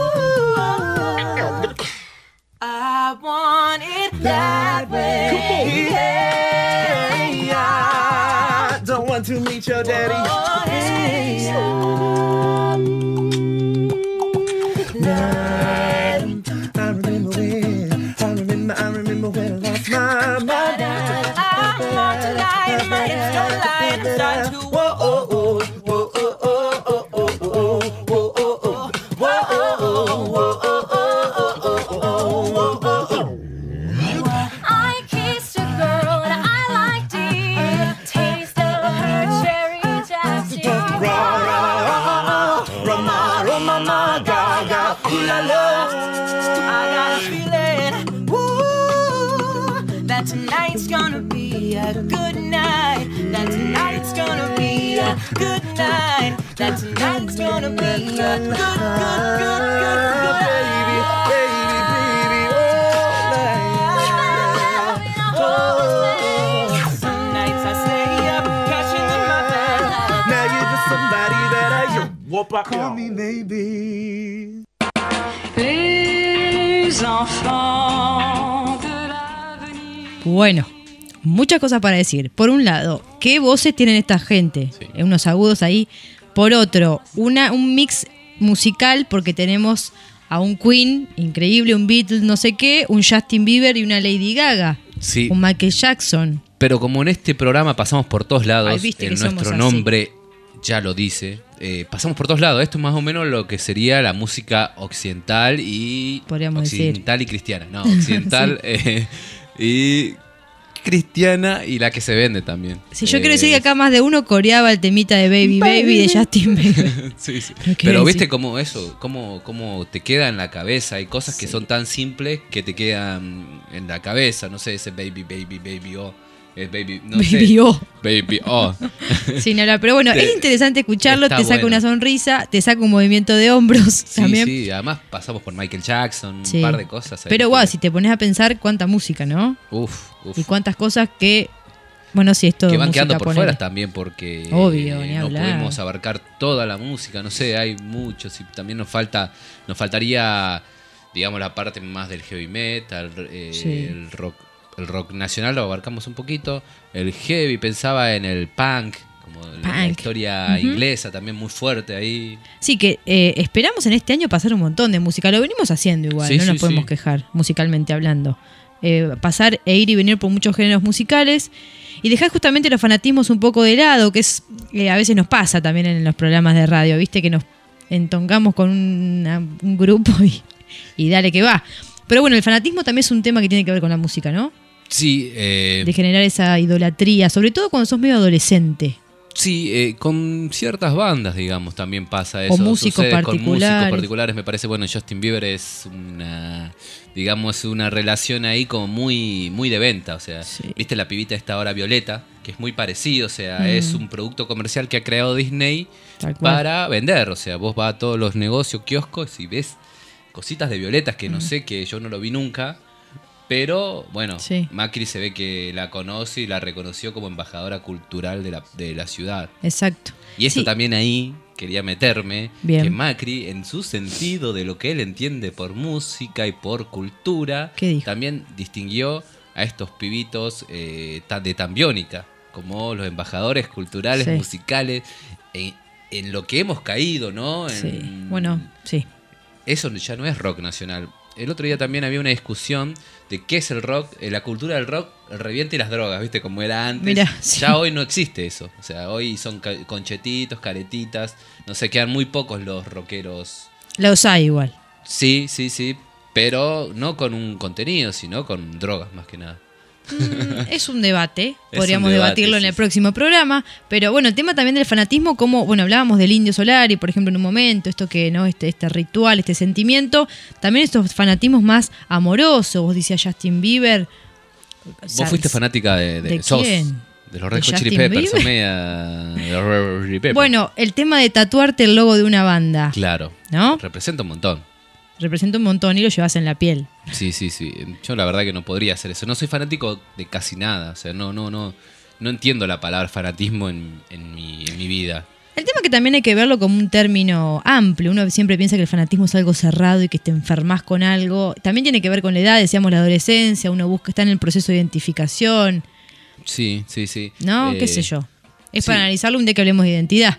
Oh, I want it that way. Hey, I don't want to meet your daddy. Oh, hey, I remember when, I remember, I remember when I lost my mind. I'm not to lie, my hips don't lie, and start to whoa, oh, oh, whoa, oh, oh, oh, oh, oh, oh, whoa, oh, oh, whoa, oh, oh, whoa, oh, oh, oh, oh, oh, oh. I kissed a girl that I liked it. Taste of her cherry chapstick. Ra, ra, ra, ra, mama, gaga, ooh la la. I got a feeling, woo, that tonight's gonna be a good night. That tonight's gonna be a good night. That tonight's gonna be a good, good, good, good, good. Baby, baby, baby, oh, oh. Some nights I stay up, catching in my bed. Now you're just somebody that I you whoop up. Call me maybe. Les enfants de l'avenir. Bueno, muchas cosas para decir. Por un lado, ¿qué voces tienen esta gente? Sí. Unos agudos ahí. Por otro, una, un mix musical porque tenemos a un Queen increíble, un Beatles no sé qué, un Justin Bieber y una Lady Gaga. Sí. Un Michael Jackson. Pero como en este programa pasamos por todos lados, Ay, viste en que somos nuestro así. nombre ya lo dice, eh, pasamos por todos lados. Esto es más o menos lo que sería la música occidental y Podríamos occidental y cristiana. No, occidental eh, y cristiana y la que se vende también. Si yo Eh, quiero decir que acá más de uno coreaba el temita de Baby Baby de Justin Bieber. sí, sí. Pero, ¿qué Pero decir? viste cómo eso, cómo, cómo te queda en la cabeza. Hay cosas que son tan simples que te quedan en la cabeza. No sé, ese Baby Baby Baby oh. Es Baby, no Baby sé. O. Baby O. Sí, no, pero bueno, Te- es interesante escucharlo, está te saca bueno. una sonrisa, te saca un movimiento de hombros Sí, también. sí, además pasamos por Michael Jackson, Sí. un par de cosas. ahí Pero que- guau, si te pones a pensar cuánta música, ¿no? Uf, uf. Y cuántas cosas que, bueno, sí, esto que de van música, quedando por ponele. fuera también porque Obvio, eh, ni no hablar. pudimos abarcar toda la música, no sé, hay muchos y también nos falta, nos faltaría, digamos, la parte más del heavy metal, eh, Sí. el rock, el rock nacional lo abarcamos un poquito, el heavy pensaba en el punk, como la Punk. historia Ujú. inglesa también muy fuerte ahí. Sí, que eh, esperamos en este año pasar un montón de música. Lo venimos haciendo igual, Sí, no nos sí, podemos sí. quejar musicalmente hablando. Eh, pasar e ir y venir por muchos géneros musicales y dejar justamente los fanatismos un poco de lado, que es eh, a veces nos pasa también en los programas de radio, viste que nos entongamos con una- un grupo y, y dale que va. Pero bueno, el fanatismo también es un tema que tiene que ver con la música, ¿no? Sí, eh, De generar esa idolatría, sobre todo cuando sos medio adolescente. Sí, eh, con ciertas bandas, digamos, también pasa eso. O músicos Sucede Con músicos particulares. particulares, me parece, bueno, Justin Bieber es una, digamos, una relación ahí como muy, muy de venta. O sea, viste la pibita esta ahora Violeta, que es muy parecido, o sea, Mm. es un producto comercial que ha creado Disney Tal cual. para vender. O sea, vos vas a todos los negocios, kioscos y ves cositas de violetas que no Mm. sé, que yo no lo vi nunca. Pero bueno, Sí. Macri se ve que la conoce y la reconoció como embajadora cultural de la, de la ciudad. Exacto. Y esto Sí. también ahí quería meterme, Bien. que Macri, en su sentido de lo que él entiende por música y por cultura, ¿Qué dijo? también distinguió a estos pibitos eh, ta- de Tambiónica, como los embajadores culturales, Sí. musicales, en, en lo que hemos caído, ¿no? En- Sí. Bueno, sí. Eso ya no es rock nacional. El otro día también había una discusión de qué es el rock, eh, la cultura del rock, el reviente y las drogas, ¿viste? Como era antes. Mirá, sí. Ya hoy no existe eso. O sea, hoy son ca- conchetitos, caretitas. No sé, quedan muy pocos los rockeros. Los hay igual. Sí, sí, sí. Pero no con un contenido, sino con drogas más que nada. Mm, es un debate, Es podríamos un debate, debatirlo en sí, el sí. próximo programa, pero bueno, el tema también del fanatismo, como, bueno, hablábamos del Indio Solari, por ejemplo, en un momento, esto que, ¿no? Este, este ritual, este sentimiento, también estos fanatismos más amorosos, vos decías Justin Bieber. Vos fuiste fanática de, de, ¿De sos, quién? de los Red ¿De Hot Chili Justin Peppers, Bieber? sos media de los Red Hot Chili Peppers. Bueno, el tema de tatuarte el logo de una banda, Claro. ¿no? Representa un montón. Representa un montón y lo llevas en la piel. Sí, sí, sí. Yo la verdad que no podría hacer eso. No soy fanático de casi nada. O sea, no, no, no, no entiendo la palabra fanatismo en, en, mi, en mi vida. El tema que también hay que verlo como un término amplio. Uno siempre piensa que el fanatismo es algo cerrado y que te enfermas con algo. También tiene que ver con la edad, decíamos la adolescencia. Uno busca, está en el proceso de identificación. Sí, sí, sí. ¿No? Eh, ¿Qué sé yo? Es sí. para analizarlo un día que hablemos de identidad.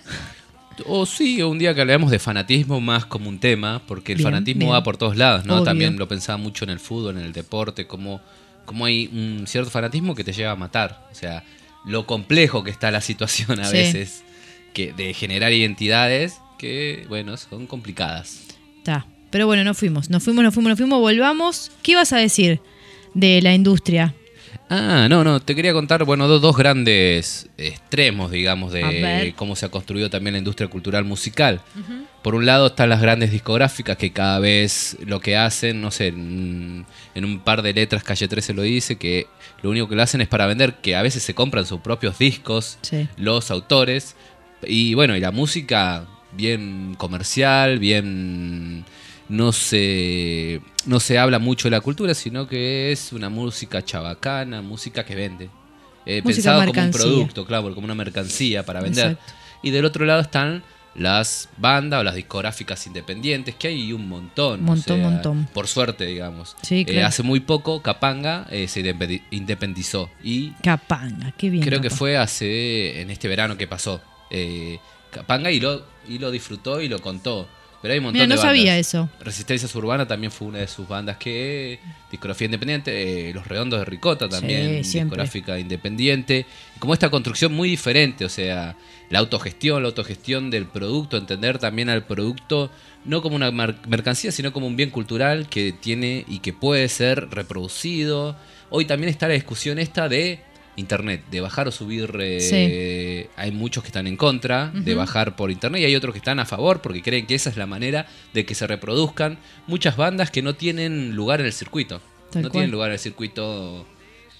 O sí, o un día que hablemos de fanatismo más como un tema, porque el Bien, fanatismo bien. va por todos lados, ¿no? Obvio. También lo pensaba mucho en el fútbol, en el deporte, como, como hay un cierto fanatismo que te lleva a matar. O sea, lo complejo que está la situación a Sí. veces que de generar identidades que, bueno, son complicadas. Está. Pero bueno, no fuimos. Nos fuimos, nos fuimos, nos fuimos, volvamos. ¿Qué ibas a decir de la industria? Ah, no, no, te quería contar, bueno, dos, dos grandes extremos, digamos, A de ver. cómo se ha construido también la industria cultural musical. Por un lado están las grandes discográficas que cada vez lo que hacen, no sé, en, en un par de letras Calle trece lo dice, que lo único que lo hacen es para vender, que a veces se compran sus propios discos, Sí. los autores, y bueno, y la música bien comercial, bien... No se, no se habla mucho de la cultura, sino que es una música chabacana, música que vende. Eh, Música pensado como un mercancía. producto, claro, como una mercancía para vender. Exacto. Y del otro lado están las bandas o las discográficas independientes, que hay un montón. Montón, o sea, montón. Por suerte, digamos. Sí, Eh, claro. hace muy poco Capanga eh, se independi- independizó y Capanga, qué bien. creo que Capanga. fue hace en este verano que pasó. Eh, Capanga y lo, y lo disfrutó y lo contó. Pero hay un montón Mira, no de bandas. sabía eso. Resistencia Urbana también fue una de sus bandas que discografía independiente, eh, Los Redondos de Ricota también, Sí, siempre. discográfica independiente, y como esta construcción muy diferente, o sea, la autogestión, la autogestión del producto, entender también al producto no como una mar- mercancía, sino como un bien cultural que tiene y que puede ser reproducido. Hoy también está la discusión esta de internet, de bajar o subir. eh, hay muchos que están en contra de Ujú. bajar por internet y hay otros que están a favor porque creen que esa es la manera de que se reproduzcan muchas bandas que no tienen lugar en el circuito. Tal no cual. tienen lugar en el circuito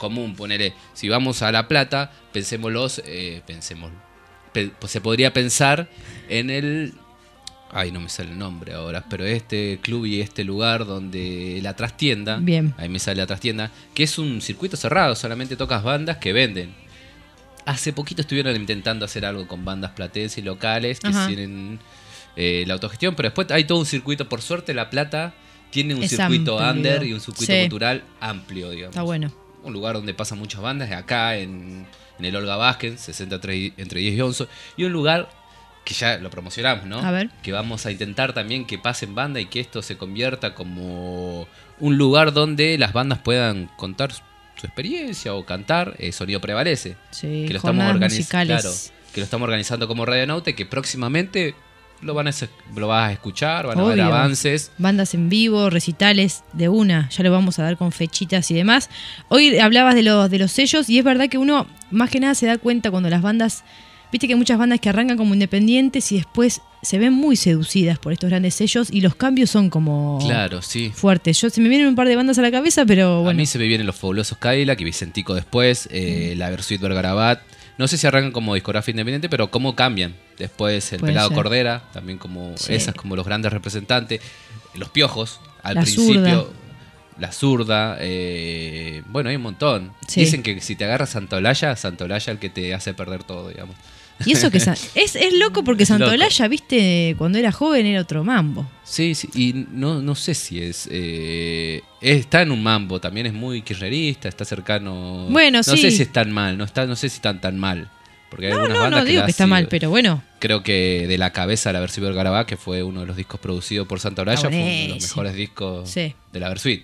común, ponele, si vamos a La Plata, pensémoslos, eh, pensemos, pe- pues se podría pensar en el, ay, no me sale el nombre ahora, pero este club y este lugar donde la trastienda, Bien. ahí me sale la trastienda, que es un circuito cerrado, solamente tocas bandas que venden. Hace poquito estuvieron intentando hacer algo con bandas platenses y locales que Ajá. tienen eh, la autogestión, pero después hay todo un circuito. Por suerte, La Plata tiene un Es circuito amplio. under y un circuito Sí. cultural amplio, digamos. Está bueno. Un lugar donde pasan muchas bandas, de acá en, en el Olga Vázquez, sesenta entre diez y once, y un lugar que ya lo promocionamos, ¿no? A ver. Que vamos a intentar también que pasen banda y que esto se convierta como un lugar donde las bandas puedan contar su su experiencia o cantar. eh, Sonido Prevalece. Sí, que lo estamos jornadas organiz- musicales. claro, que lo estamos organizando como Radionauta y que próximamente lo van a es- lo vas a escuchar, van a ver Obvio. avances. Bandas en vivo, recitales de una, ya lo vamos a dar con fechitas y demás. Hoy hablabas de los, de los sellos y es verdad que uno más que nada se da cuenta cuando las bandas, viste que hay muchas bandas que arrancan como independientes y después se ven muy seducidas por estos grandes sellos y los cambios son como Claro, sí. fuertes. Yo se me vienen un par de bandas a la cabeza, pero A bueno. mí se me vienen los fabulosos Cadillac y Vicentico después, eh, la Versuit Vergarabat. No sé si arrancan como discografía independiente, pero cómo cambian. Después el Puede Pelado ser. Cordera, también como Sí. esas como los grandes representantes. Los Piojos, al La principio. Zurda. La Zurda. eh, bueno, hay un montón. Sí. Dicen que si te agarras Santolaya, Santolaya el que te hace perder todo, digamos. Y eso que sa- es, es loco porque Loco. Santolaya, viste, cuando era joven era otro mambo. Sí, sí, y no, no sé si es, eh, está en un mambo, también es muy kirchnerista, está cercano. Bueno, no sí. sé si es tan mal, no está, no sé si están tan mal, porque hay No, algunas no, bandas no que digo la que está han mal, sido. pero bueno. Creo que de la cabeza la Versuit Vergarabat, que fue uno de los discos producidos por Santa Olalla, Está fue uno de los buenísimo. mejores discos Sí. de la Versuit.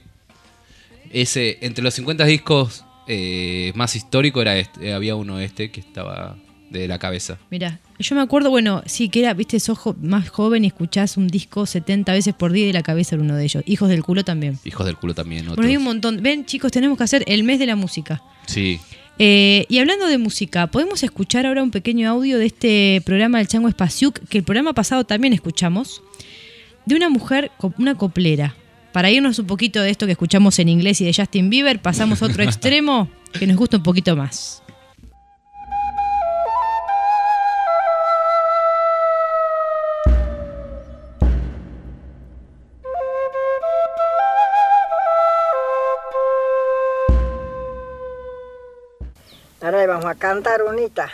Ese, entre los cincuenta discos eh, más históricos era este, eh, había uno este que estaba de la cabeza. Mira, yo me acuerdo, bueno, sí, que era, viste, sos jo- más joven y escuchás un disco setenta veces por día y de la cabeza era uno de ellos. Hijos del culo también. Hijos del culo también. Bueno, otros. hay un montón. Ven, chicos, tenemos que hacer el mes de la música. Sí. Eh, y hablando de música, podemos escuchar ahora un pequeño audio de este programa del Chango Espaciuc, que el programa pasado también escuchamos, de una mujer, co- una coplera. Para irnos un poquito de esto que escuchamos en inglés y de Justin Bieber, pasamos a otro extremo que nos gusta un poquito más. Ahora le vamos a cantar unita.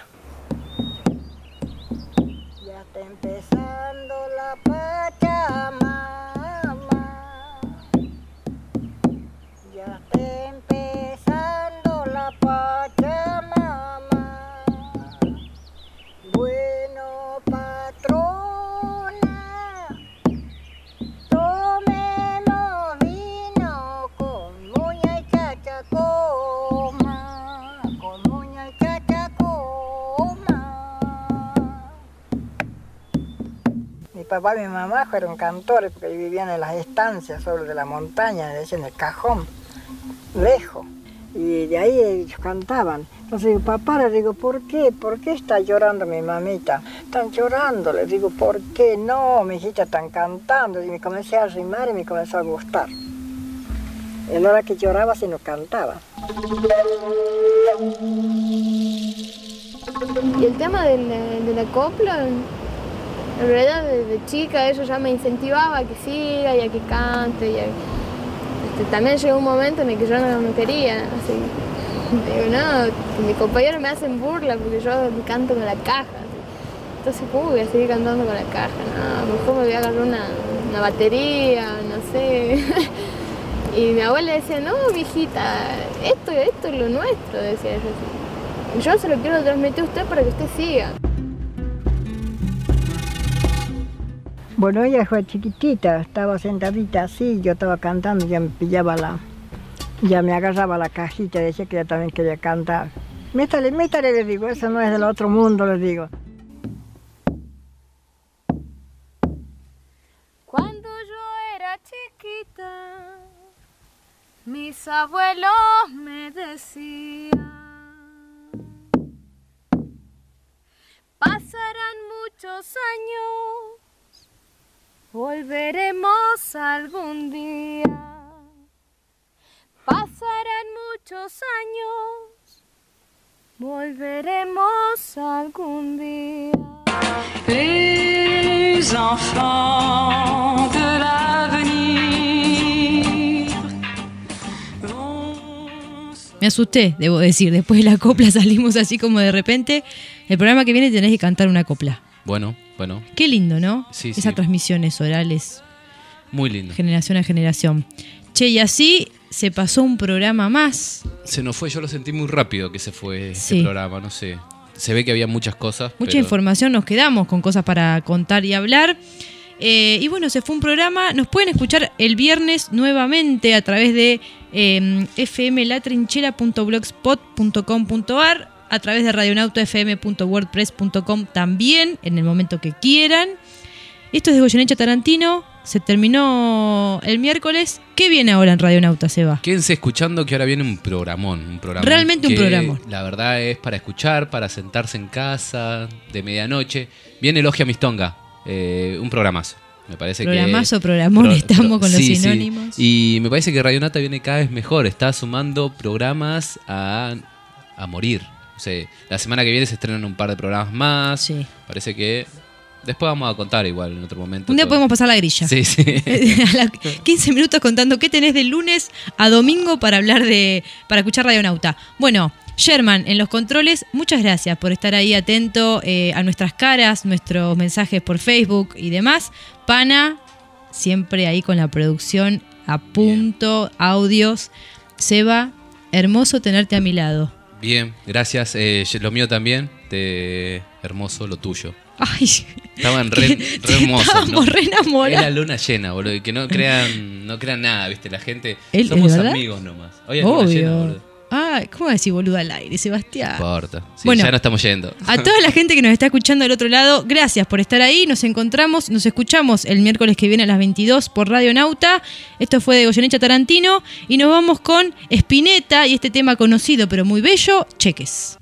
Ya está empezando la Pachamama. Ya está empezando la Pachamama. Bueno, patrona, tomemos vino con muña y chachacoma. Con muña y chachacoma. Mi papá y mi mamá fueron cantores porque vivían en las estancias sobre de la montaña, en el cajón, lejos. Y de ahí ellos cantaban. Entonces digo, papá, le digo, ¿por qué? ¿Por qué está llorando mi mamita? Están llorando, le digo, ¿por qué? No, mi hijita están cantando. Y me comencé a arrimar y me comenzó a gustar. En la hora que lloraba, se nos cantaba. Y el tema del- de la copla, en realidad desde chica eso ya me incentivaba a que siga y a que cante. Y a- este, también llegó un momento en el que yo no, no quería, así. Digo, no, que mis compañeros me hacen burla porque yo canto con la caja. así. Entonces, ¿cómo voy a seguir cantando con la caja? No, mejor me voy a agarrar una, una batería, no sé. Y mi abuela decía, no, mijita, esto, esto es lo nuestro, decía ella así. Yo se lo quiero transmitir a usted para que usted siga. Bueno, ella fue chiquitita, estaba sentadita así, yo estaba cantando, ya me pillaba la... Ya me agarraba la cajita y decía que ella también quería cantar. Métale, métale, le digo, eso no es del otro mundo, le digo. Cuando yo era chiquita, mis abuelos me decían, pasarán muchos años, volveremos algún día. Pasarán muchos años volveremos algún día. Les enfants de l'avenir. Me asusté, debo decir. Después de la copla salimos así como de repente. El programa que viene tenés que cantar una copla. Bueno, bueno. Qué lindo, ¿no? Sí, Esas sí. transmisiones orales. Muy lindo. Generación a generación. Che, y así se pasó un programa más. Se nos fue, yo lo sentí muy rápido que se fue este Sí. programa, no sé. Se ve que había muchas cosas. Mucha pero- información, nos quedamos con cosas para contar y hablar. Eh, y bueno, se fue un programa. Nos pueden escuchar el viernes nuevamente a través de eh, f m la trinchera punto blogspot punto com punto a r, a través de radionauta f m punto wordpress punto com también, en el momento que quieran. Esto es de Goyeneche Tarantino. Se terminó el miércoles. ¿Qué viene ahora en Radionauta, Seba? Quédense escuchando que ahora viene un programón. Un programón Realmente un que programón. La verdad es para escuchar, para sentarse en casa, de medianoche. Viene Logia Mistonga, eh, un programazo. Me parece Programazo, que, programón, estamos con los sí, sí. sinónimos. Y me parece que Radionauta viene cada vez mejor. Está sumando programas a, a morir. O sea, la semana que viene se estrenan un par de programas más. Sí. Parece que... Después vamos a contar igual en otro momento. Un día todo. podemos pasar la grilla. Sí, sí. A la- quince minutos contando qué tenés de lunes a domingo para hablar de. para escuchar Radionauta. Bueno, Sherman, en los controles, muchas gracias por estar ahí atento eh, a nuestras caras, nuestros mensajes por Facebook y demás. Pana, siempre ahí con la producción a punto, audios. Seba, hermoso tenerte a mi lado. Bien, gracias. Eh, lo mío también. Te... Hermoso lo tuyo. Ay, Estaban re, re hermosos, ¿no? estábamos re enamorados. Era luna llena, boludo. Y que no crean, no crean nada, viste, la gente. ¿El- Somos es verdad? amigos nomás. Hoy es luna Obvio. llena, boludo. Ah, ¿cómo decir boludo al aire, Sebastián? No importa. Sí, Bueno. ya no estamos yendo. A toda la gente que nos está escuchando del otro lado, gracias por estar ahí. Nos encontramos, nos escuchamos el miércoles que viene a las veintidós por Radionauta. Esto fue de Goyeneche Tarantino. Y nos vamos con Spinetta y este tema conocido pero muy bello, Cheques.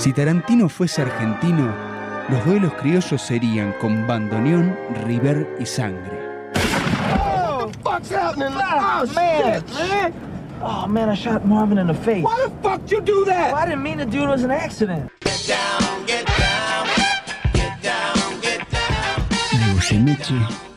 Si Tarantino fuese argentino, los duelos criollos serían con bandoneón, river y sangre. Oh, fuck's happening? Oh, man, shit, man. Oh, man, I shot Marvin in the face. Why the fuck you do that? Well, I didn't mean to do it. It was an accident. Get down, get down, get down, get down. De Goyeneche